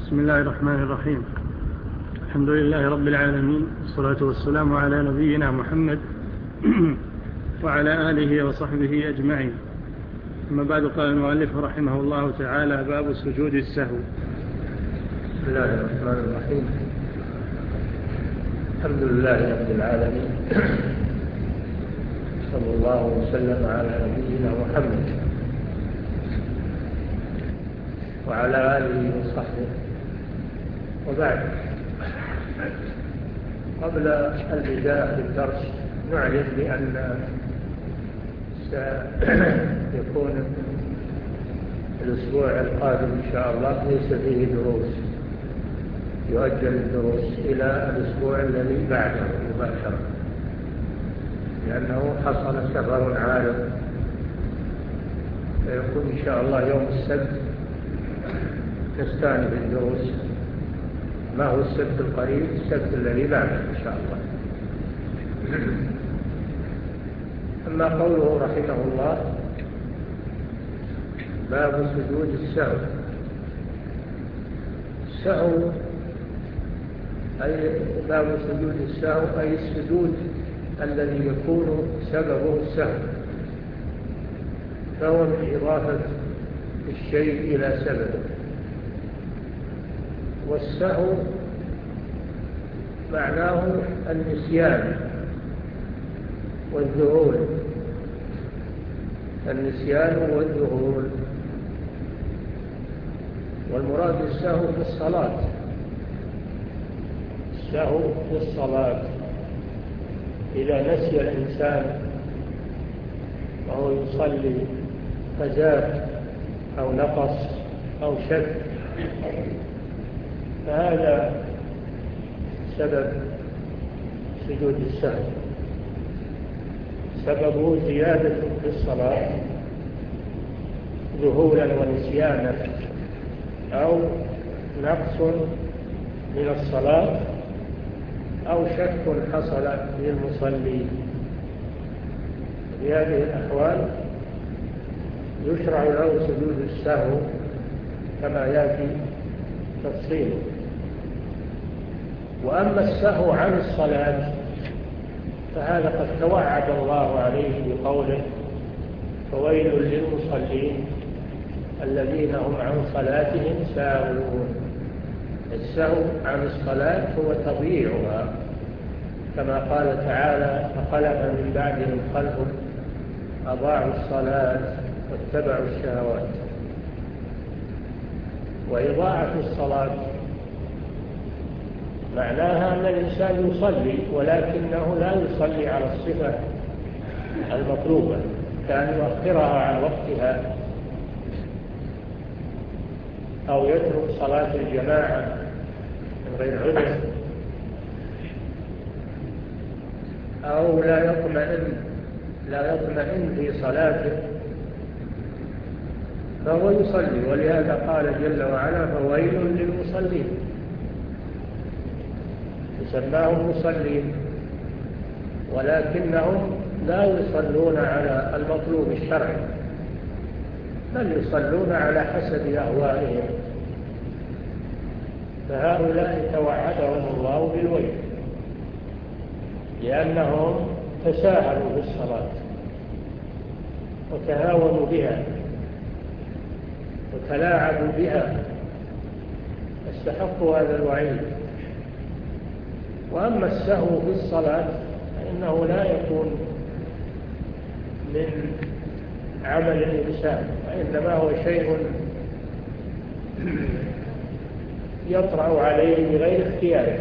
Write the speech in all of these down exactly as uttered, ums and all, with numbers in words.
بسم الله الرحمن الرحيم. الحمد لله رب العالمين، والصلاة والسلام على نبينا محمد وعلى آله وصحبه أجمعين. أما بعد، قال المؤلف رحمه الله تعالى: باب سجود السهو. بسم الله الرحمن الرحيم. الحمد لله رب العالمين، صلى الله وسلم على نبينا محمد وعلى آله وصحبه. وبعد، قبل البداية بالدرس نعلم بأن سيكون الأسبوع القادم إن شاء الله ليس فيه دروس، يؤجل الدروس إلى الأسبوع الذي بعده مباشرة، لأنه حصل سفر عارض، فيكون إن شاء الله يوم السبت نستأنف الدروس. ما هو السبت القريب؟ السبت الذي بعده إن شاء الله. أما قوله رحمه الله: باب سجود السهو. السهو أي باب سجود السهو أي السجود الذي يكون سببه السهو، فهو من إضافة الشيء إلى سببه. والسهو معناه النسيان والذهول، النسيان والذهول. والمراد السهو في الصلاة، السهو في الصلاة إذا نسي الإنسان وهو يصلي فزاد أو نقص أو شك، فهذا سبب سجود السهو، سببه زيادة في الصلاة ذهولا ونسيانا، أو نقص من الصلاة، أو شك حصل للمصلي. في هذه الأحوال يشرع له سجود السهو كما يأتي تفصيله. وأما السهو عن الصلاة فهذا قد توعد الله عليه بقوله: فويل للمصلين الذين هم عن صلاتهم ساهون. السهو عن الصلاة هو تضييعها، كما قال تعالى: فخلف من بعدهم خلف أضاعوا الصلاة واتبعوا الشهوات. وإضاعة الصلاة معناها أن الإنسان يصلي ولكنه لا يصلي على الصفة المطلوبة، كان يؤخرها عن وقتها، أو يترك صلاة الجماعة من غير عذر، أو لا يطمئن لا يطمئن في صلاته فهو يصلي. ولهذا قال جل وعلا: فويل للمصلين، يسماهم مصلين ولكنهم لا يصلون على المطلوب الشرعي، بل يصلون على حسب أهوائهم، فهؤلاء توعدهم الله بالويل، لأنهم تساهلوا في الصلاة وتهاونوا بها وتلاعبوا بها، استحقوا هذا الوعيد. وأما السهو في الصلاة فإنه لا يكون من عمل الإنسان، وإنما هو شيء يطرأ عليه بغير اختياره.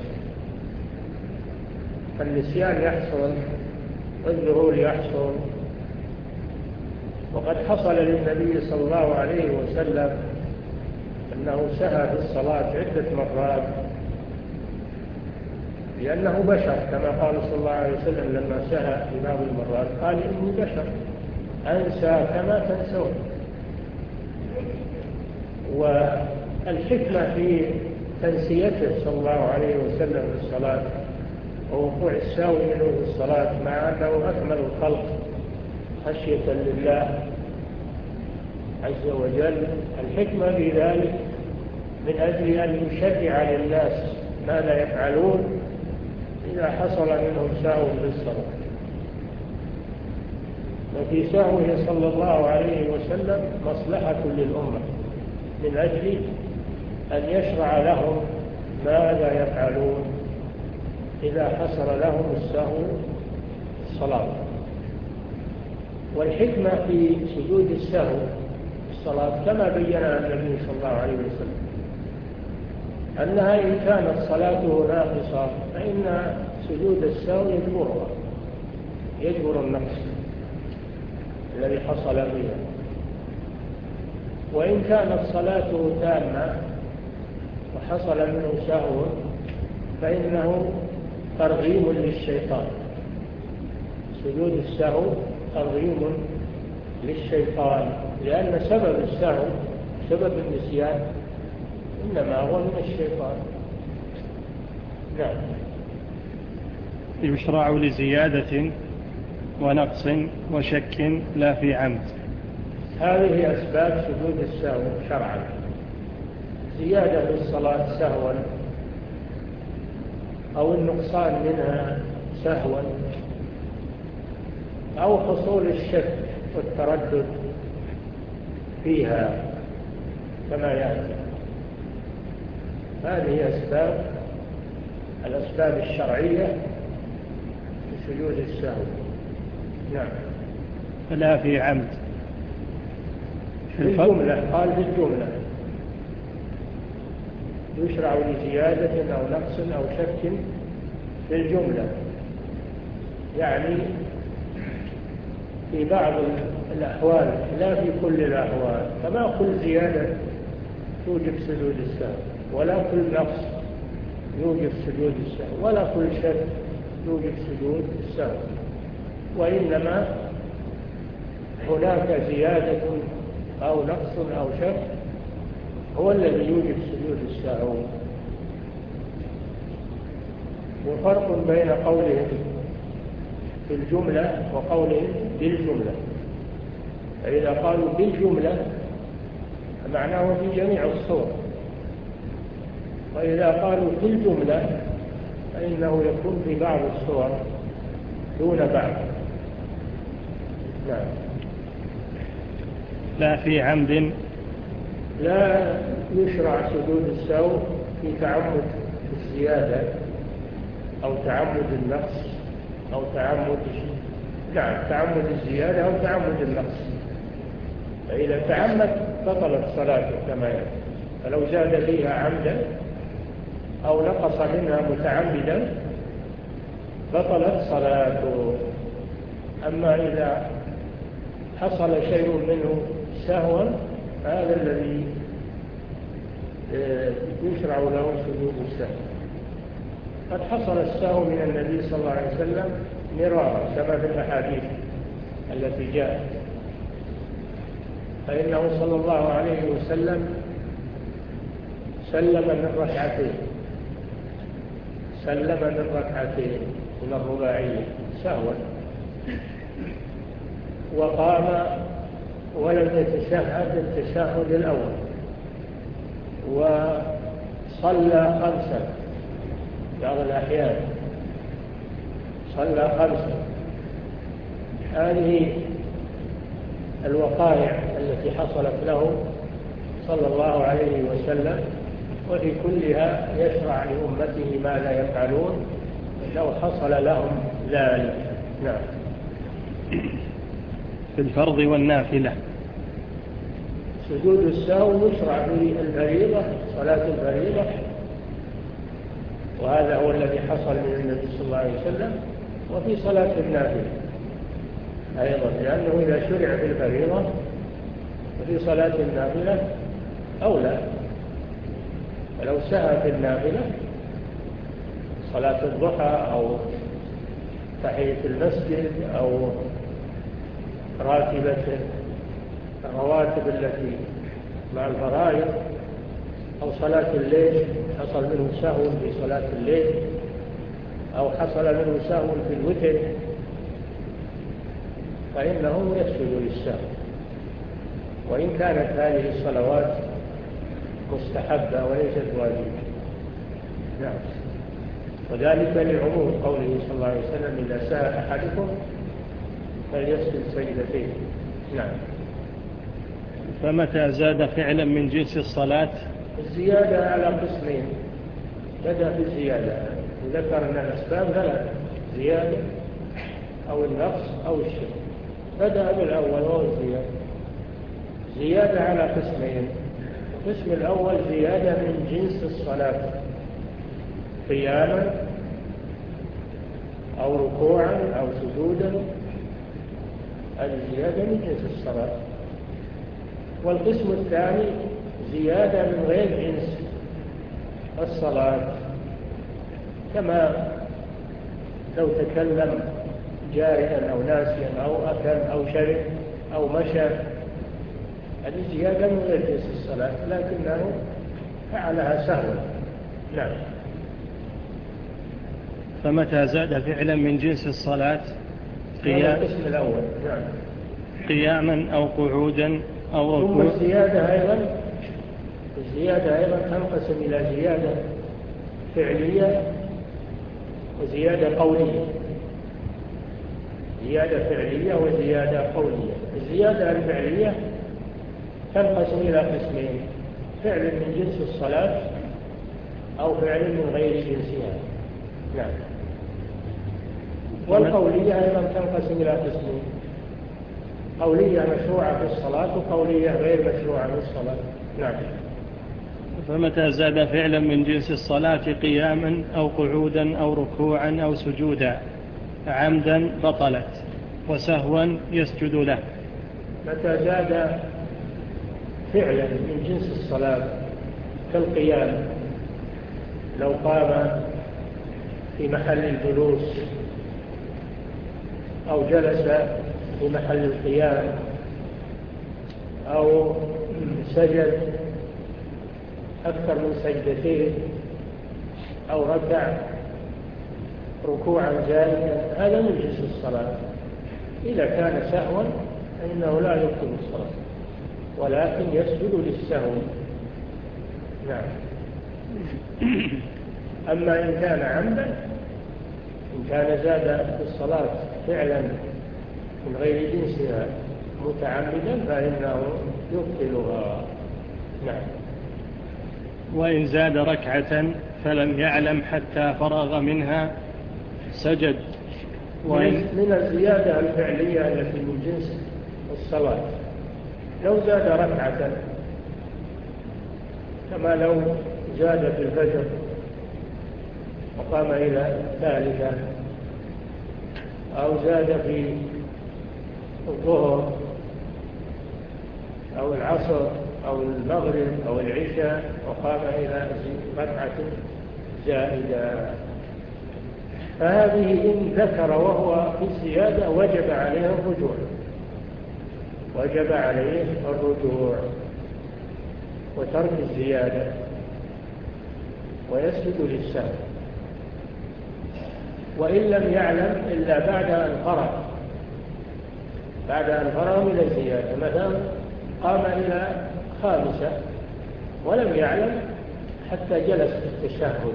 النسيان يحصل والذهول يحصل، وقد حصل للنبي صلى الله عليه وسلم أنه سهى في الصلاة عدة مرات، لأنه بشر، كما قال صلى الله عليه وسلم لما سهى في بعض المرات قال: إني بشر أنسى كما تنسون. والحكمة في تنسيته صلى الله عليه وسلم في الصلاة ووقوع السهو منه في الصلاة، مع أنه أكمل الخلق خشية لله عز وجل، الحكمة في ذلك من أجل أن يشرع للناس ما لا يفعلون إذا حصل منهم سهو بالصلاة. وفي سهوه صلى الله عليه وسلم مصلحة للأمة من أجل أن يشرع لهم ما لا يفعلون إذا حصل لهم السهو في الصلاة. والحكمة في سجود السهو في الصلاة كما بينها النبي صلى الله عليه وسلم أنها إن كانت صلاته ناقصة فإن سجود السهو يجبرها، يجبر النقص الذي حصل فيها. وإن كانت صلاته تامة وحصل منه سهو فإنه ترغيم للشيطان. سجود السهو ترغيم للشيطان، لأن سبب السهو سبب النسيان إنما هو من الشيطان. نعم. يشرع لزيادة ونقص وشك لا في عمد. هذه أسباب سجود السهو شرعا: زيادة في الصلاة سهوا أو النقصان منها سهوا أو حصول الشك والتردد فيها كما يأتي. هذه أسباب الأسباب الشرعية في سجود السهو. نعم. لا في عمد. في الجملة قال في الجملة يشرع لزيادة أو نقص أو شك في الجملة، يعني في بعض الأحوال لا في كل الأحوال. فما كل زيادة توجب سجود السهو، ولا كل نقص يوجب سجود السهو، ولا كل شك يوجب سجود السهو، وإنما هناك زيادة أو نقص أو شك هو الذي يوجب سجود السهو. وفرق بين قولهم في الجملة وقولهم بالجملة. فإذا قالوا بالجملة فمعناه في جميع الصور، وإذا قالوا في الجملة فإنه يكون في بعض الصور دون بعض. نعم. لا في عمد. لا يشرع سجود السهو في تعمد الزيادة أو تعمد النقص أو تعمد نعم تعمد الزيادة أو تعمد النقص. فإذا تعمد بطلت صلاته كما يقول، فلو زاد فيها عمدا أو نقص منها متعمدا بطلت صلاته. أما إذا حصل شيء منه سهوا هذا الذي يشرع له سجود السهو. قد حصل السهو من النبي صلى الله عليه وسلم مرارا كما في الأحاديث التي جاءت، فإنه صلى الله عليه وسلم سلم من ركعتين سلم من ركعتين من الرباعية سهوا، وقام ولم يتشهد التشهد الأول، وصلى خمسا بعض الأحيان صلى خمسا. هذه الوقائع التي حصلت له صلى الله عليه وسلم، وفي كلها يشرع لأمته ما لا يفعلون لو حصل لهم ذلك. نعم. في الفرض والنافلة سجود السهو يشرع في الفريضة، صلاة الفريضة، وهذا هو الذي حصل من النبي صلى الله عليه وسلم، وفي صلاة النافلة أيضا، لأنه إذا شرع في الفريضة وفي صلاة النافلة أولى. فلو سهى في النافلة صلاة الضحى أو تحية المسجد أو راتبة الرواتب التي مع الفرائض أو صلاة الليل، حصل منه سهو في صلاة الليل أو حصل منه سهو في الوتر، فإنه يسجد للسهو. وإن كانت هذه الصلوات مستحبة وليست واجبة. نعم. وذلك لعموم قوله صلى الله عليه وسلم إذا سهى أحدكم فليسجد سجدتين. نعم. فمتى زاد فعلا من جنس الصلاة؟ الزيادة على قسمين، بدأ بالزيادة وذكر أن الأسباب ثلاثة: زيادة أو النقص أو الشرك. بدأ بالأول وهو الزيادة. زيادة على قسمين: القسم الأول زيادة من جنس الصلاة، قياما أو ركوعا أو سجودا، هذه زيادة من جنس الصلاة. والقسم الثاني زيادة من غير جنس الصلاة، كما لو تكلم جارحا أو ناسيا أو أكل أو شرب أو مشى، هذه زيادة من غير جنس الصلاة لكنه فعلها سهوا. نعم. فمتى زاد فعلا من جنس الصلاة؟ قيام القسم الأول. نعم. قياما أو قعودا أو ركوع. ثم الزيادة أيضا الزيادة أيضا تنقسم إلى زيادة فعلية وزيادة قولية. زيادة فعلية وزيادة قولية. الزيادة الفعلية تنقسم إلى قسمين: فعل من جنس الصلاة أو فعل من غير جنسها. نعم. والقولية أيضا تنقسم إلى قسمين: قولية مشروعة في الصلاة وقولية غير مشروعة في الصلاة. نعم. فمتى زاد فعلا من جنس الصلاة قياما أو قعودا أو ركوعا أو سجودا عمدا بطلت، وسهوا يسجد له. متى زاد فعلا من جنس الصلاة كالقيام، لو قام في محل الجلوس أو جلس في محل القيام أو سجد أكثر من سجدتين أو ركع ركوعا زائدا، هذا من جنس الصلاة. إذا كان سهوا فإنه لا يبطل الصلاة ولكن يسجد للسهو. نعم. أما إن كان عمدا، إن كان زاد في الصلاة فعلا من غير جنسها متعمدا فإنه يبطلها. نعم. وإن زاد ركعة فلم يعلم حتى فرغ منها سجد. وإن من الزيادة الفعلية التي من جنس الصلاة لو زاد ركعة، كما لو زاد في الفجر وقام إلى ثالثة، أو زاد في الظهر أو العصر أو المغرب أو العشاء وقام إلى ركعة زائدة، فهذه إن ذكر وهو في الزيادة وجب عليه الرجوع وجب عليه الرجوع وترك الزيادة ويسجد للسهو. وإن لم يعلم إلا بعد أن فرغ بعد أن فرغ من الزيادة، مثلا قام إلى خامسة ولم يعلم حتى جلس في التشهد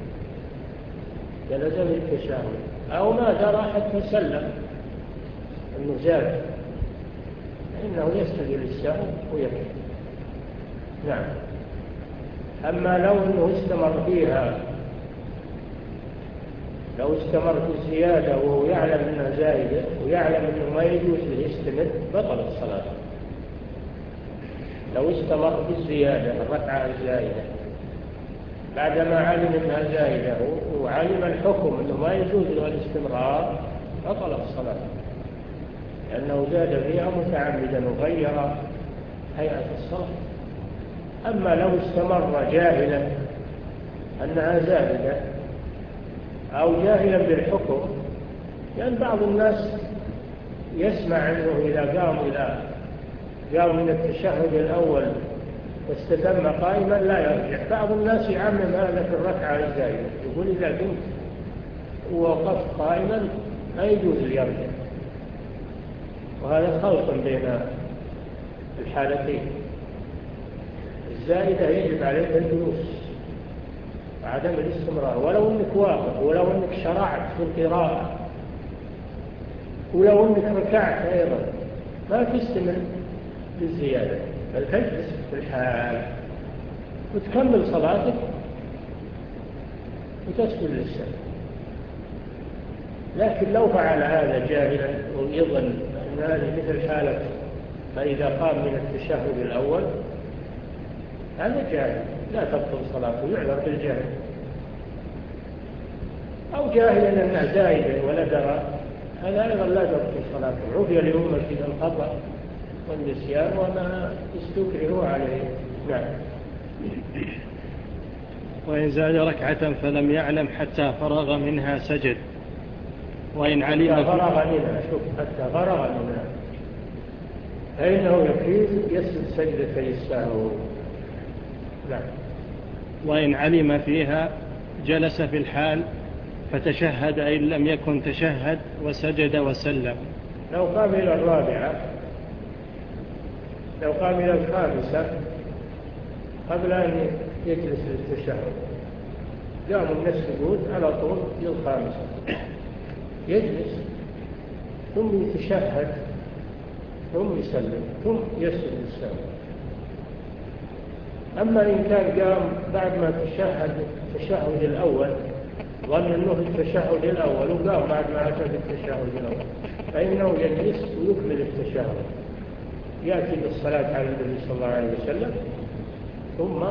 جلس في التشهد أو ما درى حتى سلم أنه زاد، فإنه يسجد للسهو ويكفي. نعم. أما لو أنه استمر فيها لو استمر في الزيادة وهو يعلم أنها زائدة ويعلم أنه ما يجوز له يستمر بطل الصلاة. لو استمر في الزيادة الركعة الزائدة بعدما علم أنها زائدة وعلم الحكم أنه ما يجوز له الاستمرار بطل الصلاة، لأنه زاد فيها متعمدا وغير هيئة الصلاة. أما لو استمر جاهلا أنها زائدة أو جاهلا بالحكم، لأن بعض الناس يسمع أنه إذا قام إلى قام من التشهد الأول واستتم قائما لا يرجع. بعض الناس يعمم هذا في الركعة الزائدة، يقول إذا كنت ووقفت قائما لا يجوز ليرجع، وهذا خلط بين الحالتين. الزائدة يجب عليك الجلوس وعدم الاستمرار، ولو أنك واقف، ولو أنك شرعت في القراءة، ولو أنك ركعت أيضا، ما تستمر بالزيادة، بل تجلس في الحال وتكمل صلاتك وتسجد للسهو. لكن لو فعل هذا جاهلا ويظن أن هذه مثل حالة فإذا قام من التشهد الأول، هذا جاهل لا تبطل صلاته، يعذر بالجهل. أو جاهلا أنه زائد ولا درى، هذا أيضا لا تبطل صلاته. عفي لأمتي الخطأ والنسيان وما استكرهوا عليه. نعم. وإن زاد ركعة فلم يعلم حتى فرغ منها سجد، وإن علم حتى فرغ منها، شوف حتى فرغ منها، فإنه يكفيه يسجد سجدتي السهو. نعم. وإن علم فيها جلس في الحال فتشهد إن لم يكن تشهد وسجد وسلم. لو قام إلى الرابعة، لو قام إلى الخامسة قبل أن يجلس للتشهد، قام من السجود على طول للخامسة، يجلس ثم يتشهد ثم يسلم ثم يسجد للسهو. أما إن كان قام بعد ما تشهد التشهد الأول، ظن أنه التشهد الأول وقام بعد ما أتى بالتشهد الأول، فإنه يجلس ويكمل التشهد، يأتي بالصلاة على النبي صلى الله عليه وسلم ثم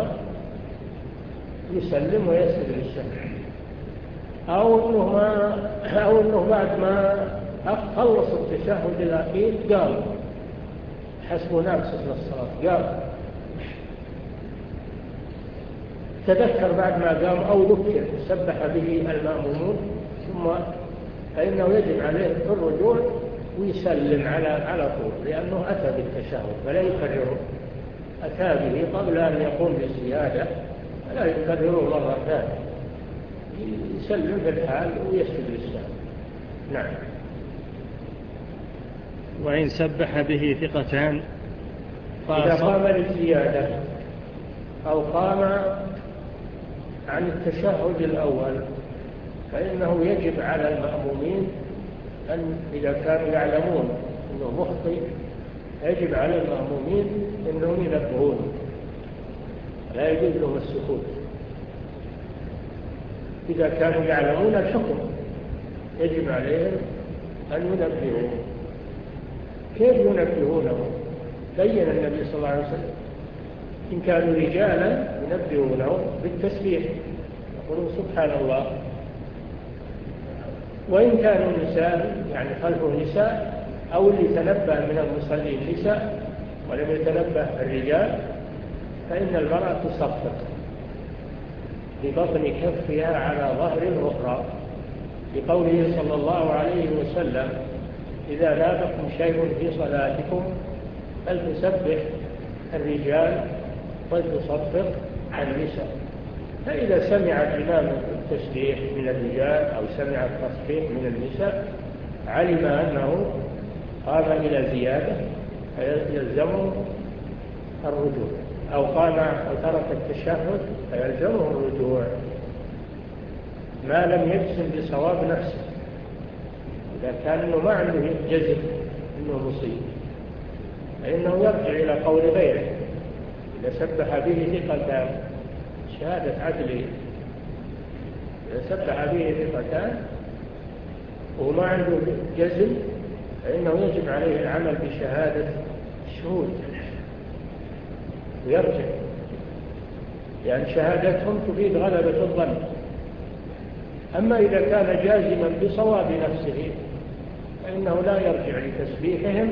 يسلم ويسجد للسهو. أو أنه, ما أو أنه بعد ما خلص التشهد الأخير قام حسب ناقصة للصلاة، قام تذكر بعد ما قام أو ذكر سبح به المأمومون، ثم فإنه يجب عليه الرجوع ويسلم على على طول، لأنه أتى بالتشهد فلا يكرره، أتى به قبل أن يقوم بالزيادة فلا يكرره مرة ثانية، يسلم في الحال ويسجد للسهو. نعم. وإن سبح به ثقتان إذا قام للزيادة أو قام عن التشهد الأول، فإنه يجب على المأمومين أن إذا كانوا يعلمون أنه مخطئ، يجب على المأمومين أنهم ينبهون، لا يجوز لهم السكوت. إذا كانوا يعلمون الحكم يجب عليهم أن ينبهوا. كيف ينبهونه؟ بين النبي صلى الله عليه وسلم إن كانوا رجالا ينبهونه بالتسبيح، يقولون سبحان الله. وإن كانوا نساء يعني خلفه نساء، أو اللي تنبه من المصلين نساء ولم يتنبه الرجال، فإن المرأة تصفق ببطن كفها على ظهر الأخرى، لقوله صلى الله عليه وسلم إذا نابكم شيء في صلاتكم فلتسبح الرجال ولتصفق النساء. فإذا سمع الإمام التسبيح من الرجال أو سمع التصفيق من النساء علم أنه قام إلى زيادة فيلزمه الرجوع، أو قام أو ترك التشهد فيلزمه الرجوع ما لم يجزم بصواب نفسه. إذا كان إنه ما عنده جزم إنه مصيب فإنه يرجع إلى قول غيره. إذا سبح به ثقتان شهادة عدله، إذا سبح به ثقتان وما عنده جزم فإنه يجب عليه العمل بشهادة الشهود ويرجع، لأن شهادتهم تفيد غلبة الظن. أما إذا كان جازما بصواب نفسه فإنه لا يرجع لتسبيحهم،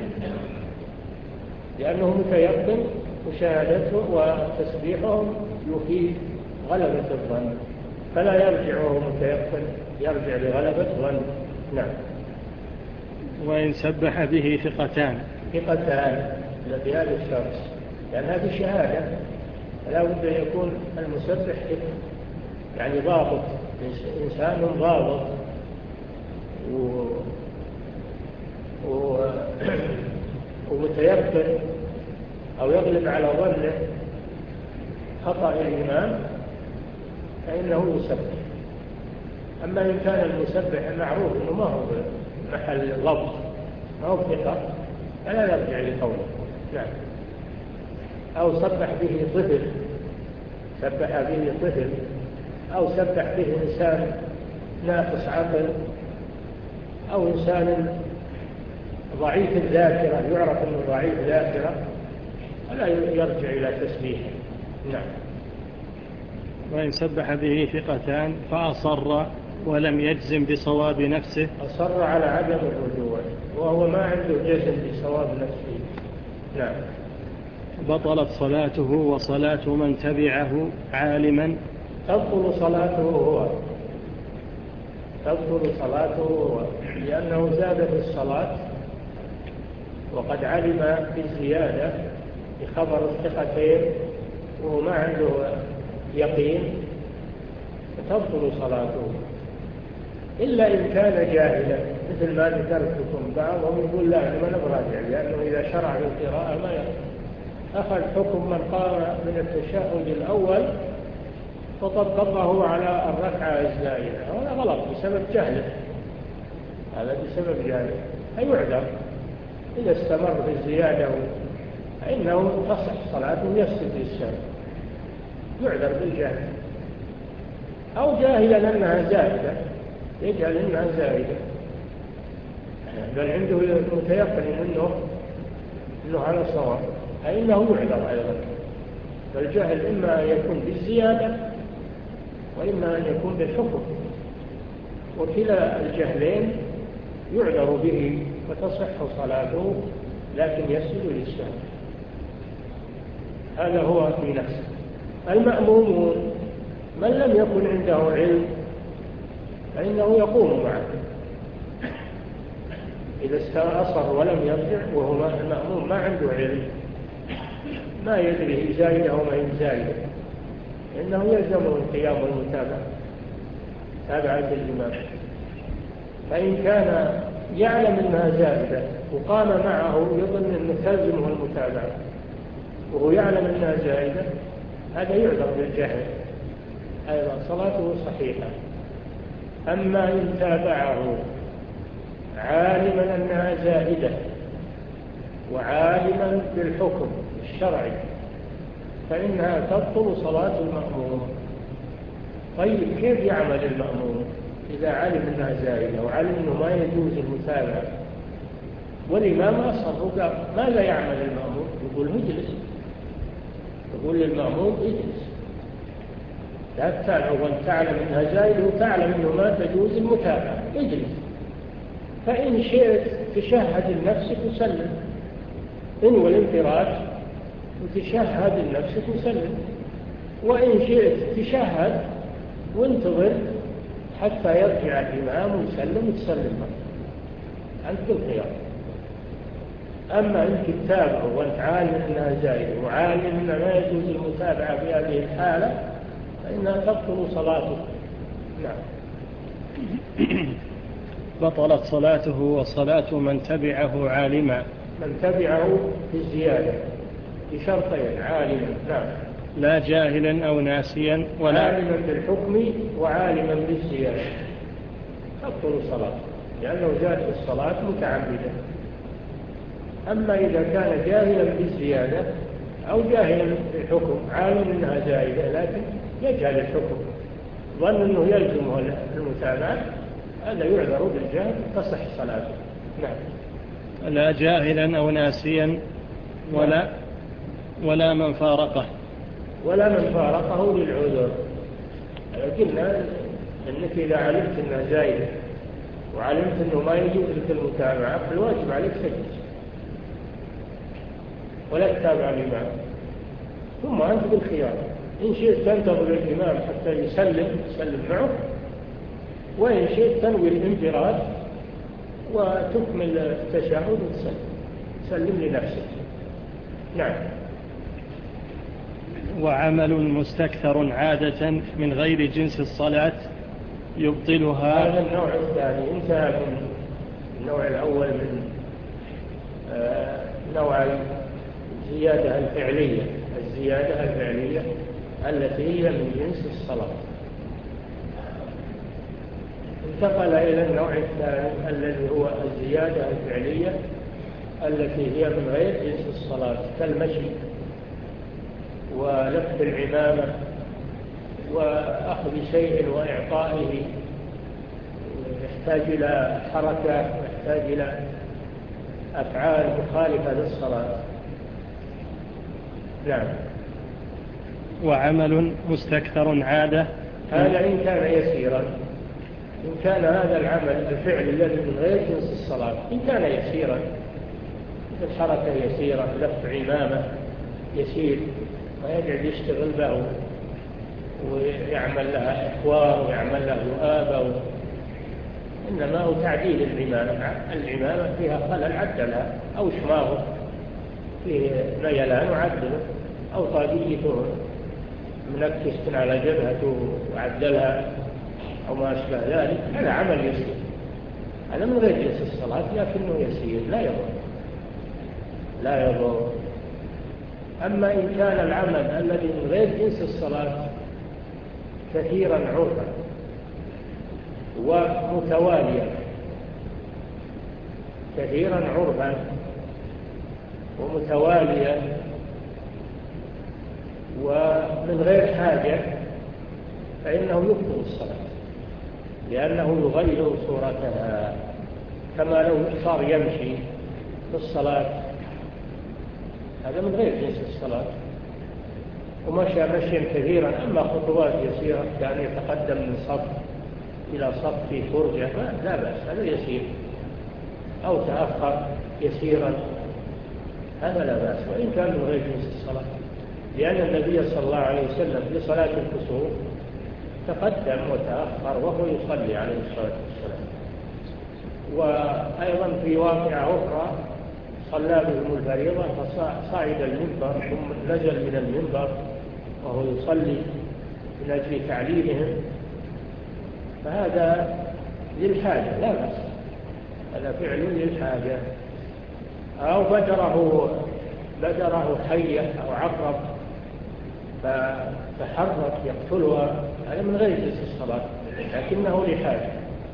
لأنه متيقن وشهادته وتسبيحهم يفيد غلبة الظن، فلا يرجع وهو متيقن، يرجع لغلبة الظن. نعم. وإن سبح به ثقتان ثقتان بهذا الشرط، لأن هذه شهادة فلا بد أن يكون المسبح يعني ضابط، إنسان ضابط و... و... ومتيقن أو يغلب على ظنه خطأ الإمام فإنه يسبح. أما إن كان المسبح معروف أنه ما هو محل ضبط ما هو ثقة فلا يرجع لقوله. نعم. أو سبح به طفل سبح به طفل أو سبح به إنسان ناقص عقل أو إنسان ضعيف الذاكرة يعرف أنه ضعيف ذاكرة فلا يرجع إلى تسبيحه. نعم. وإن سبح به ثقتان فأصر ولم يجزم بصواب نفسه أصر على عدم الرجوع وهو ما عنده جزم بصواب نفسه. نعم. بطلت صلاته وصلاة من تبعه عالما. تبطل صلاته هو تبطل صلاته هو لأنه زاد في الصلاة وقد علم بالزيادة بخبر الثقتين وهو ما عنده يقين فتبطل صلاته إلا إن كان جاهلا مثل ما ذكرت لكم. بعضهم يقول لا ما نبراجع لأنه إذا شرع بالقراءة ما يقرأ أخذ حكم من قام من التشهد الأول فطبقه على الركعة الزائدة. هذا غلط بسبب جهله. هذا بسبب جهله فيعذر إذا استمر في الزيادة فإنه تصح صلاته يسجد للسهو يعذر بالجهل. أو جاهلا أنها زائدة يجعل أنها زائدة بل عنده متيقن أنه أنه على صواب فإنه يعذر أيضا. فالجهل إما أن يكون بالزيادة وإما أن يكون بالحكم وكلا الجهلين يعذر به وتصح صلاته لكن يسجد للسهو. هذا هو في نفسه. المأمومون من لم يكن عنده علم فإنه يقوم معه إذا استأصر ولم يرجع وهو المأموم ما عنده علم ما يدري هي زايدة وما هي زايدة إنه يلزمه القيام والمتابعة تابعة الإمام. فإن كان يعلم أنها زائدة وقام معه يظن أنه تلزمه المتابعة وهو يعلم أنها زائدة هذا يعذر بالجهل أيضا صلاته صحيحة. أما إن تابعه عالما أنها زائدة وعالما بالحكم الشرعي فإنها تبطل صلاة المأموم. طيب كيف يعمل المأموم إذا علم أنها زائدة وعلم أنه ما يجوز المتابعة والإمام أصر وقال ماذا يعمل المأموم؟ يقول اجلس. يقول للمأموم اجلس لا تتابع وأن تعلم أنها زائدة وتعلم أنه ما تجوز المتابعة اجلس. فإن شئت تشهد لنفسك وسلم انوي الانفراد وتشهد لنفسك وسلم وإن شئت تشهد وانتظر حتى يرجع الإمام ويسلم وتسلم أنت بالخيار. أما إنك تتابعه وأنت عالم أنها زائدة وعالم أن ما يجوز المتابعة في هذه الحالة فإنها تبطل صلاته. نعم. بطلت صلاته وصلاة من تبعه عالما. من تبعه في الزيادة بشرطين عالما. نعم. لا جاهلا أو ناسيا ولا عالما بالحكم وعالما بالزيادة تبطل صلاته لأنه زاد في الصلاة متعمدا. أما إذا كان جاهلا بالزيادة أو جاهلا بالحكم عالم أنها زائدة لكن يجهل الحكم ظن أنه يلزمه المتابعة هذا يعذر بالجهل تصح صلاته. نعم. لا جاهلا أو ناسيا ولا ولا من فارقه ولا من فارقه للعذر. قلنا أنك إذا علمت أنها زائدة وعلمت أنه ما يجوز لك المتابعة فالواجب عليك سجد ولا تتابع الإمام ثم أنت بالخيار إن شئت تنتظر الإمام حتى يسلم يسلم معه وإن شئت تنوي الانفراد وتكمل التشهد وتسلم سلم لنفسك. نعم. وعمل مستكثر عادة من غير جنس الصلاة يبطلها. هذا النوع الثاني انتهى من النوع الأول من آه نوع الزيادة الفعلية الزيادة الفعلية التي هي من جنس الصلاة. انتقل إلى النوع الثاني الذي هو الزيادة الفعلية التي هي من غير جنس الصلاة، كالمشي ولف العمامة وأخذ شيء وإعطائه، يحتاج إلى حركة، يحتاج إلى أفعال مخالفة للصلاة. نعم. وعمل مستكثر عادة، هذا إن كان يسيرا، إن كان هذا العمل الفعل الذي من غير جنس الصلاة إن كان يسيرا، الحركة يسيرة، لف عمامة يسير ويجعل يشتغل به ويعمل لها إحوار ويعمل لها ذؤابة، إنما هو تعديل العمامة، العمامة فيها خلل عدلها، أو شماغه فيه ميلان وعدله، أو طاقيته منكس على جبهته وعدلها أو ما أشبه ذلك، هذا عمل يسير، هذا من غير جنس الصلاة لكنه يسير لا يضر لا يضر. أما إن كان العمل الذي من غير جنس الصلاة كثيرا عرفا ومتواليا، كثيرا عرفا ومتواليا ومن غير حاجة، فإنه يبطل الصلاة، لأنه يغير صورتها، كما لو صار يمشي في الصلاة، هذا من غير جنس الصلاة، ومشى مشيا كثيرا. أما خطوات يسيرة كان يتقدم من صف إلى صف في فرجة لا بأس، هذا يسير، أو تأخر يسيرا، هذا لا بأس، وإن كان من غير جنس الصلاة، لأن النبي صلى الله عليه وسلم في صلاة الكسوف تقدم وتأخر وهو يصلي عليه الصلاة والسلام. وأيضا في واقعة أخرى صلى بهم الفريضة فصعد المنبر ثم نزل من المنبر وهو يصلي من أجل تعليمهم، فهذا للحاجة لا بأس، هذا فعل للحاجة. أو بدره بدره حية أو عقرب فتحرك يقتلها، هذا من غير جنس الصلاة لكنه لحاجة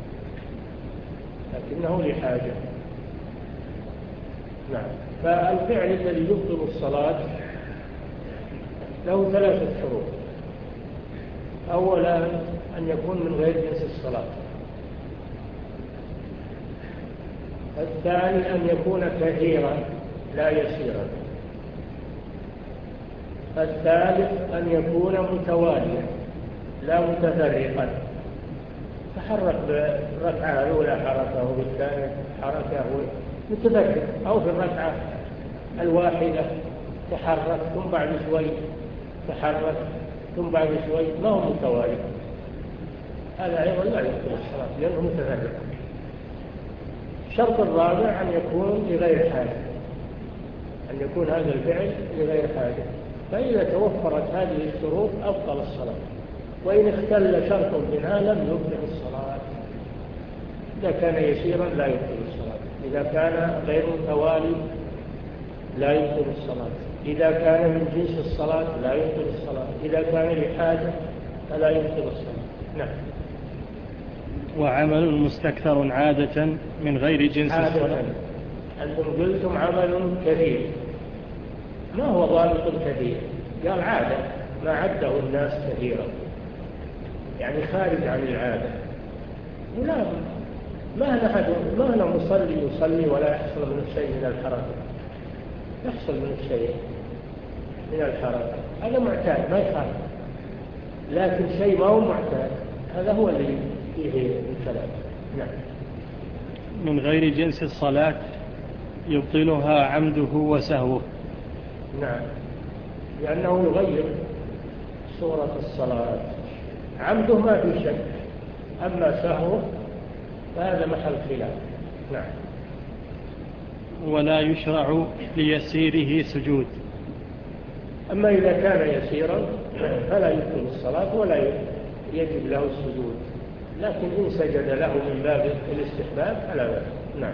لكنه لحاجة نعم. فالفعل الذي يبطل الصلاة له ثلاثة شروط. أولا أن يكون من غير جنس الصلاة، الثاني أن يكون كثيرا لا يسيرا، الثالث أن يكون متواليا لا متفرقا، تحرك بالركعة الأولى حركة وبالثانية حركة متفرق، أو في الركعة الواحدة تحرك ثم بعد شوي تحرك ثم بعد شوي، ما هو متوالي، هذا أيضا لا يبطل الصلاة لأنه متفرق. الشرط الرابع أن يكون لغير حاجة، أن يكون هذا الفعل لغير حاجة، فإذا توفرت هذه الشروط أبطل الصلاة، وإن اختل شرط منها لم يبطل الصلاة. إذا كان يسيرا لا يبطل الصلاة، إذا كان غير متوالي لا يبطل الصلاة، إذا كان من جنس الصلاة لا يبطل الصلاة، إذا كان لحاجة فلا يبطل الصلاة. نعم. وعمل مستكثر عادة من غير جنس عادة. الصلاة. أنتم قلتم عمل كثير، ما هو ضابط كثير؟ قال عادة، ما عده الناس كثيرا، يعني خارج عن العادة. لا، ما أنا حد ما أنا مصلي يصلي ولا يحصل منه شيء من الحركة، يحصل منه شيء من الحركة، هذا معتاد ما يخالف، لكن شيء ما هو معتاد هذا هو اللي فيه الكلام. نعم. من غير جنس الصلاة يبطلها عمده وسهوه. نعم، لأنه يغير صورة الصلاة. عمده ما في شك، أما سهوه فهذا محل خلاف. نعم. ولا يشرع ليسيره سجود. أما إذا كان يسيرا فلا يبطل الصلاة ولا يجب له السجود، لكن إن سجد له من باب الاستحباب فلا بأس. نعم.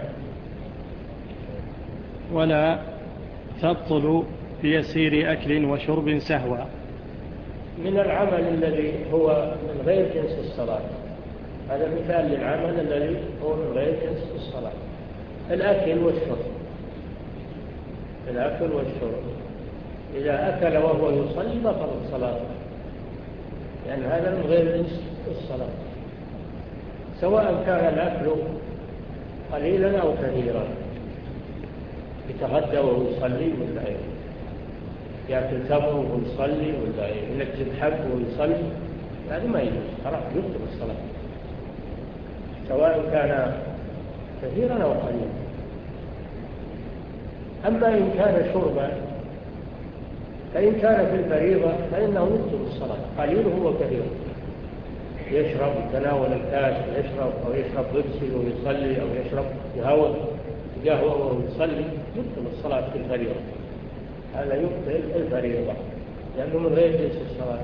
ولا تبطل بيسير أكل وشرب سهوا. من العمل الذي هو من غير جنس الصلاة. هذا مثال للعمل الذي هو من غير جنس الصلاة. الأكل والشرب، الأكل والشرب إذا أكل وهو يصلي بطلت صلاته، لأن هذا من غير جنس الصلاة، سواء كان الأكل قليلا أو كثيرا، يتغدى وهو يصلي ولا يأكل تمر وهو يصلي ولا ينجد حب وهو يصلي، هذا ما يجوز، خلاص يبطل الصلاة سواء كان كثيرا أو قليلا. أما إن كان شربا فإن كان في الفريضة فإنه يبطل الصلاة قليله وكثيره، يشرب يتناول الكاس يشرب أو يشرب بيبسي ويصلي أو يشرب قهوة قهوة وهو يصلي، يبطل الصلاة في الفريضة، هذا يبطل الفريضة لأنه من غير جنس الصلاة،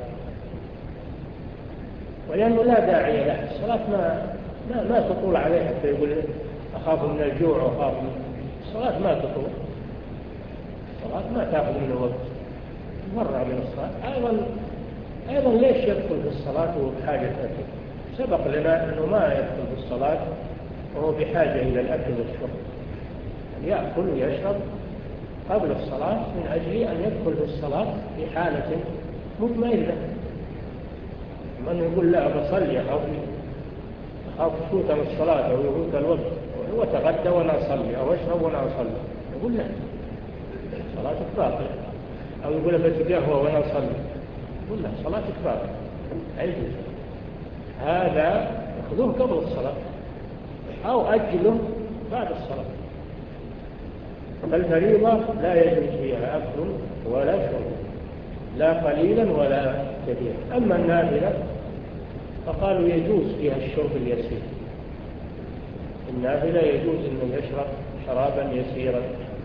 ولأنه لا داعي له، الصلاة ما ما, ما تطول عليه حتى يقول أخاف من الجوع وأخاف من الصلاة، ما تطول الصلاة، ما تأخذ منه وقت مرة من الصلاة. أيضا أيضا ليش يدخل في الصلاة وهو بحاجة أكل؟ سبق لنا أنه ما يدخل في الصلاة وهو بحاجة إلى الأكل والشرب، يأكل ويشرب قبل الصلاة من أجل أن يدخل في الصلاة في حالة مطمئنة. من يقول لا بصلي أخاف أخاف فوت الصلاة أو يفوت الوقت، هو تغدى وأنا أصلي أو أشرب وأنا أصلي، يقول لا صلاتك باطلة، أو يقول بس قهوة وأنا أصلي، يقول لا صلاتك باطلة، أيجوز. هذا يأخذوه قبل الصلاة أو أجله بعد الصلاة. فالفريضة لا يجوز فيها أكل ولا شرب، لا قليلا ولا كثيرا. أما النافلة فقالوا يجوز فيها الشرب اليسير، النافلة يجوز أنه يشرب شرابا يسيرا،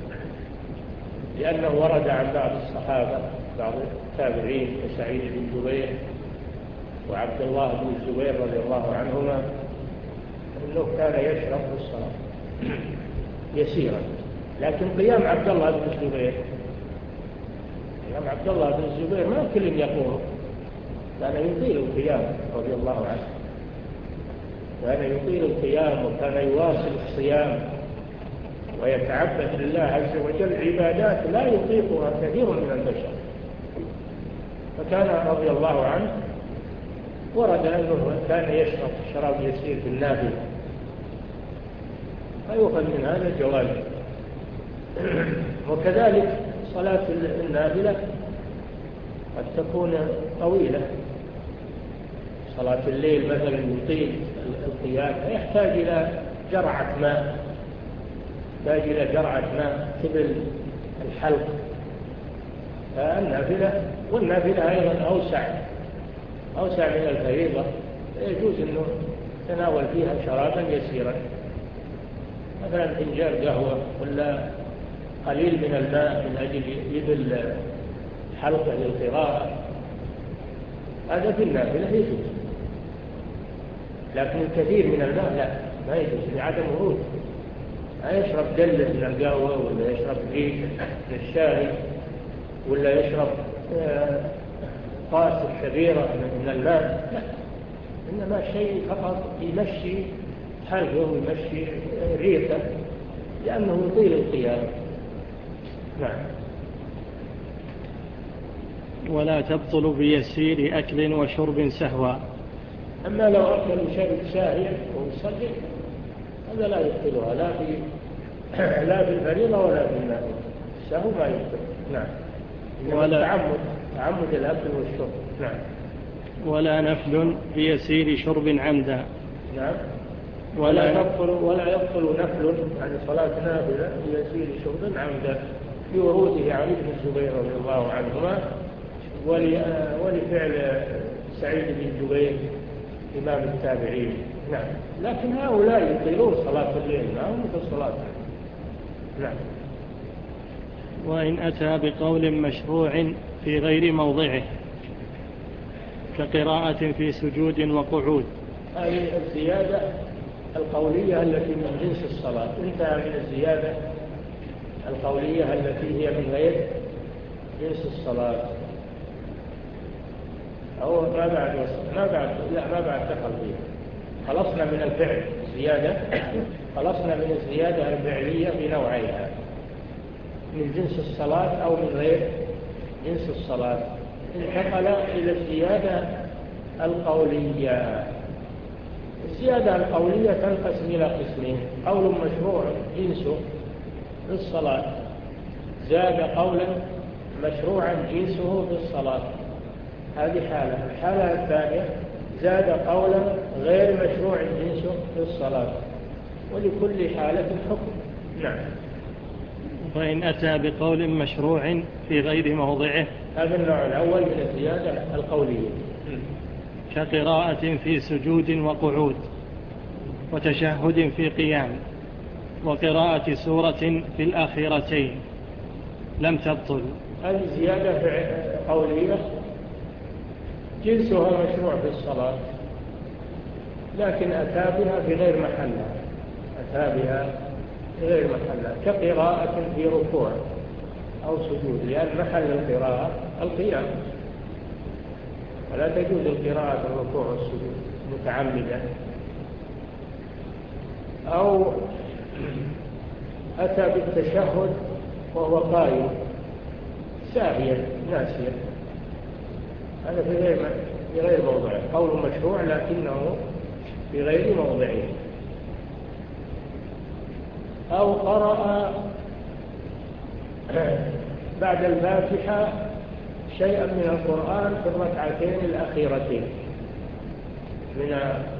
لأنه ورد عن بعض الصحابة بعض التابعين كسعيد بن جبير وعبد الله بن الزبير رضي الله عنهما أنه كان يشرب في الصلاة يسيرا. لكن قيام عبد الله بن الزبير قيام عبد الله بن الزبير ما كل يقوم، كان يطيل القيام رضي الله عنه، كان يطيل القيام وكان يواصل الصيام ويتعبد لله عز وجل عبادات لا يطيقها كثير من البشر. فكان رضي الله عنه ورد أنه كان يشرب شراب يسير في النافلة، فيؤخذ من هذا الجواز. وكذلك صلاة النافلة قد تكون طويلة، صلاة الليل مثلا يطيل القيام فيحتاج إلى جرعة ماء، يحتاج إلى جرعة ماء قبل الحلق. فالنافلة والنافلة أيضا أوسع أوسع من الفريضة، يجوز أنه تناول فيها شرابا يسيرا، مثلا فنجان قهوة ولا قليل من الماء من أجل يبل حلقة للقراءة، هذا في النافلة يجوز. لكن الكثير من الماء لا، ما يجوز لعدم ورود، ما يشرب دلة من القهوة ولا يشرب ريش من الشاي ولا يشرب قاس كبيرة من الماء، لا، إنما شيء فقط يمشي حلقه ويمشي ريقه لأنه يطيل القيام. نعم. ولا تبطل بيسير أكل وشرب سهوا. أما لو أكل وشرب ساهيا ويصلي هذا لا يبطلها، لا في لا في الفريضة ولا في النافلة، السهو ما يبطل. نعم. ولا تعمد تعمد الأكل والشرب. نعم. ولا نفل بيسير شرب عمدا. نعم. ولا يبطل ولا يبطل نفل يعني صلاة نافلة بيسير شرب عمدا لوروده عن ابن الزبير رضي الله عنهما ولفعل سعيد بن جبير إمام التابعين. نعم. لكن هؤلاء يطيلون صلاة الليل، ما هم مثل الصلاة. نعم. وإن أتى بقول مشروع في غير موضعه كقراءة في سجود وقعود. هذه الزيادة القولية التي من جنس الصلاة، انتهى من الزيادة القولية التي هي من غير جنس الصلاة. أو ما بعد وصف ما بعد لا ما بعد دخل فيها. خلصنا من الفعل الزيادة، خلصنا من الزيادة الفعلية بنوعيها، من جنس الصلاة أو من غير جنس الصلاة. انتقل إلى الزيادة القولية. الزيادة القولية تنقسم إلى قسمين: قول مشروع جنسه بالصلاة، زاد قولا مشروعا جنسه بالصلاة، هذه حالة. الحالة الثانية زاد قولا غير مشروع جنسه بالصلاة، ولكل حالة حكم. نعم. وإن أتى بقول مشروع في غير موضعه، هذا النوع الأول من الزيادة القولية، كقراءة في سجود وقعود، وتشهد في قيام، وقراءة سورة في الأخيرتين، لم تبطل. هذه زيادة قولية جنسها مشروع في الصلاة، لكن أتى بها في غير محلها، أتى بها في غير محلها، كقراءة في ركوع أو سجود، لأن محل القراءة القيام، فلا تجوز القراءة في الركوع والسجود متعمدا. أو أتى بالتشهد وهو قائم ساهيا ناسيا، هذا في غير في غير موضعه، قول مشروع لكنه في غير موضعه. أو قرأ بعد الفاتحة شيئا من القرآن في الركعتين الأخيرتين من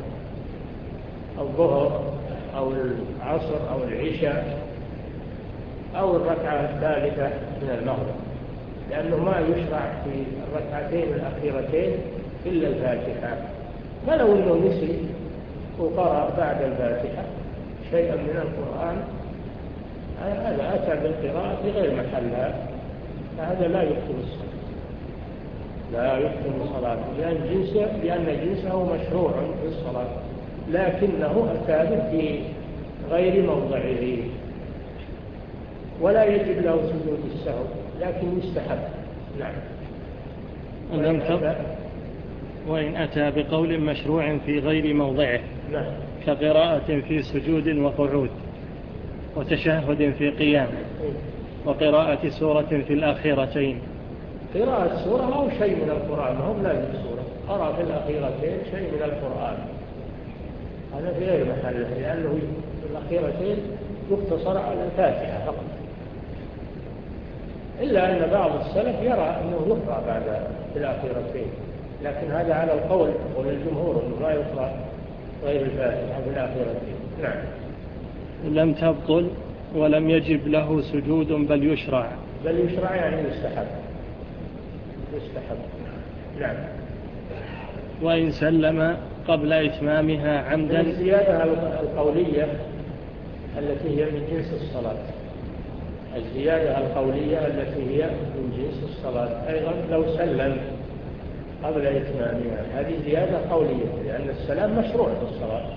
الظهر أو العصر أو العشاء أو الركعة الثالثة من المغرب، لأنه ما يشرع في الركعتين الأخيرتين إلا الفاتحة. فلو أنه نسي وقرأ بعد الفاتحة شيئا من القرآن، هذا أتى بالقراءة في غير محلها، فهذا لا يبطل الصلاة، لا يبطل صلاته، لأن جنسه لأن جنسه مشروع في الصلاة، لكنه أتى به في غير موضعه. ولا يجب له سجود السهو، لكن يستحب. نعم. وإن أتى, وإن أتى بقول مشروع في غير موضعه، نعم، كقراءة في سجود وقعود، وتشهد في قيام، وقراءة سورة في الأخيرتين. قراءة سورة أو شيء من القرآن، هم لازم سورة، قرأ في الأخيرتين شيء من القرآن، هذا في غير محله، لأنه في الأخيرتين يقتصر على الفاتحة فقط. إلا أن بعض السلف يرى أنه يقرأ بعد في الأخيرتين، لكن هذا على القول والجمهور أنه لا يقرأ غير الفاتحة في الأخيرتين. نعم. لم تبطل ولم يجب له سجود، بل يشرع. بل يشرع يعني يستحب، يستحب. نعم. وإن سلم قبل إتمامها عمدا. الزيادة القولية التي هي من جنس الصلاة، الزيادة القولية التي هي من جنس الصلاة أيضا لو سلم قبل إتمامها، هذه زيادة قولية، لأن السلام مشروع في الصلاة،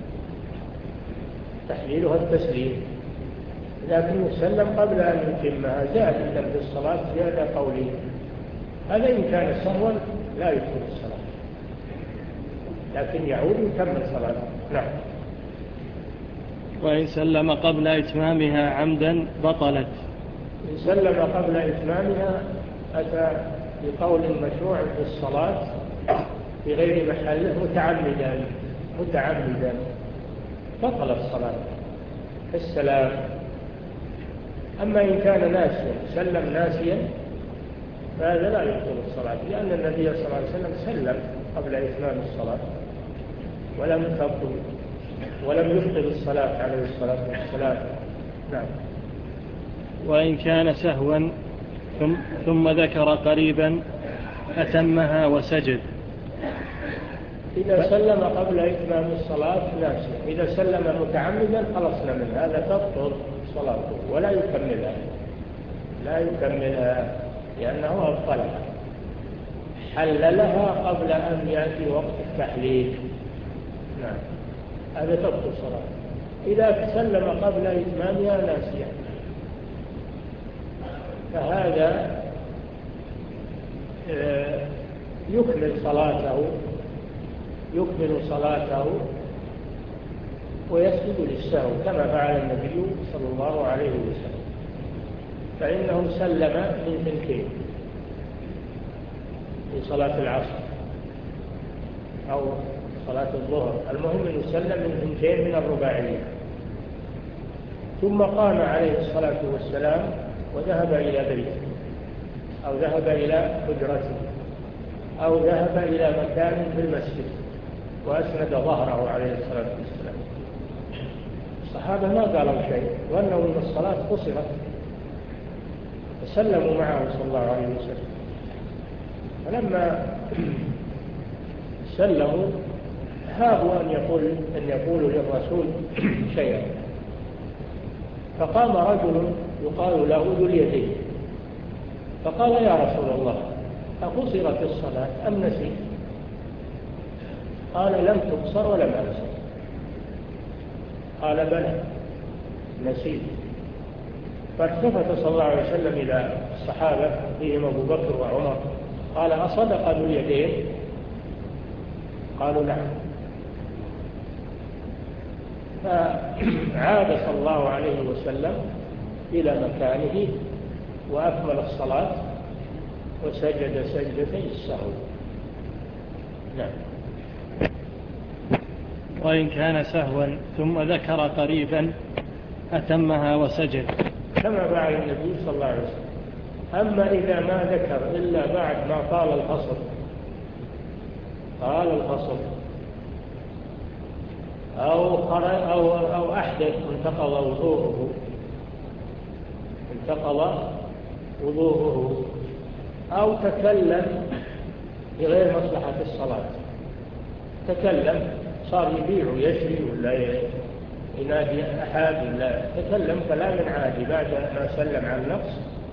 تحليلها التسليم، لكن يسلم قبل أن يتمها زاد إذن في الصلاة زيادة قولية. هذا إن كان سهوا لا يدخل الصلاة، لكن يعود يكمل صلاته. نعم. وإن سلم قبل إتمامها عمدا بطلت. إن سلم قبل إتمامها أتى بقول مشروع في الصلاة في غير محله متعمدا متعمدا بطل الصلاة السلام. أما إن كان ناسيا سلم ناسيا فهذا لا يبطل الصلاة، لأن النبي صلى الله عليه وسلم سلم قبل إتمام الصلاة ولم تبطل ولم يبطل الصلاة عليه الصلاة والسلام. نعم. وإن كان سهوا ثم, ثم ذكر قريبا أتمها وسجد. إذا سلم قبل إتمام الصلاة ناسيا، إذا سلم متعمدا خلصنا من هذا تبطل صلاته ولا يكملها، لا يكملها لأنه أبطلها، حللها قبل أن يأتي وقت التحليل. نعم، هذا تبطل صلاته. إذا سلم قبل إتمامها ناسيا فهذا يكمل صلاته يكمل صلاته ويسجد للسهو كما فعل النبي صلى الله عليه وسلم، فإنه سلم من ثنتين في صلاة العصر أو صلاة الظهر، المهم أنه سلم من ثنتين من الرباعية، ثم قام عليه الصلاة والسلام وذهب إلى بيته أو ذهب إلى حجرته أو ذهب إلى مكان في المسجد وأسند ظهره عليه الصلاة والسلام. الصحابة ما قالوا شيء، ظنوا أن الصلاة قصرت فسلموا معه صلى الله عليه وسلم. فلما سلموا هابوا أن يقول أن يقولوا للرسول شيئا، فقام رجل يقال له ذو اليدين فقال: يا رسول الله، أقصرت الصلاة أم نسيت؟ قال: لم تقصر ولم أنسى. قال: بلى نسيت. فالتفت صلى الله عليه وسلم إلى الصحابة فيهم أبو بكر وعمر قال: أصدق ذو اليدين؟ قالوا: نعم. فعاد صلى الله عليه وسلم إلى مكانه وأكمل الصلاة وسجد سجدتي السهو. نعم. وإن كان سهوا ثم ذكر قريبا أتمها وسجد كما فعل النبي صلى الله عليه وسلم. أما إذا ما ذكر إلا بعد ما طال الفصل طال الفصل أو أو أو أحدث انتقض وضوءه انتقض وضوءه أو تكلم بغير مصلحة الصلاة، تكلم صار يبيع ويشري ولا ينادي أحد ولا تكلم كلام عادي بعد ما سلم عن النفس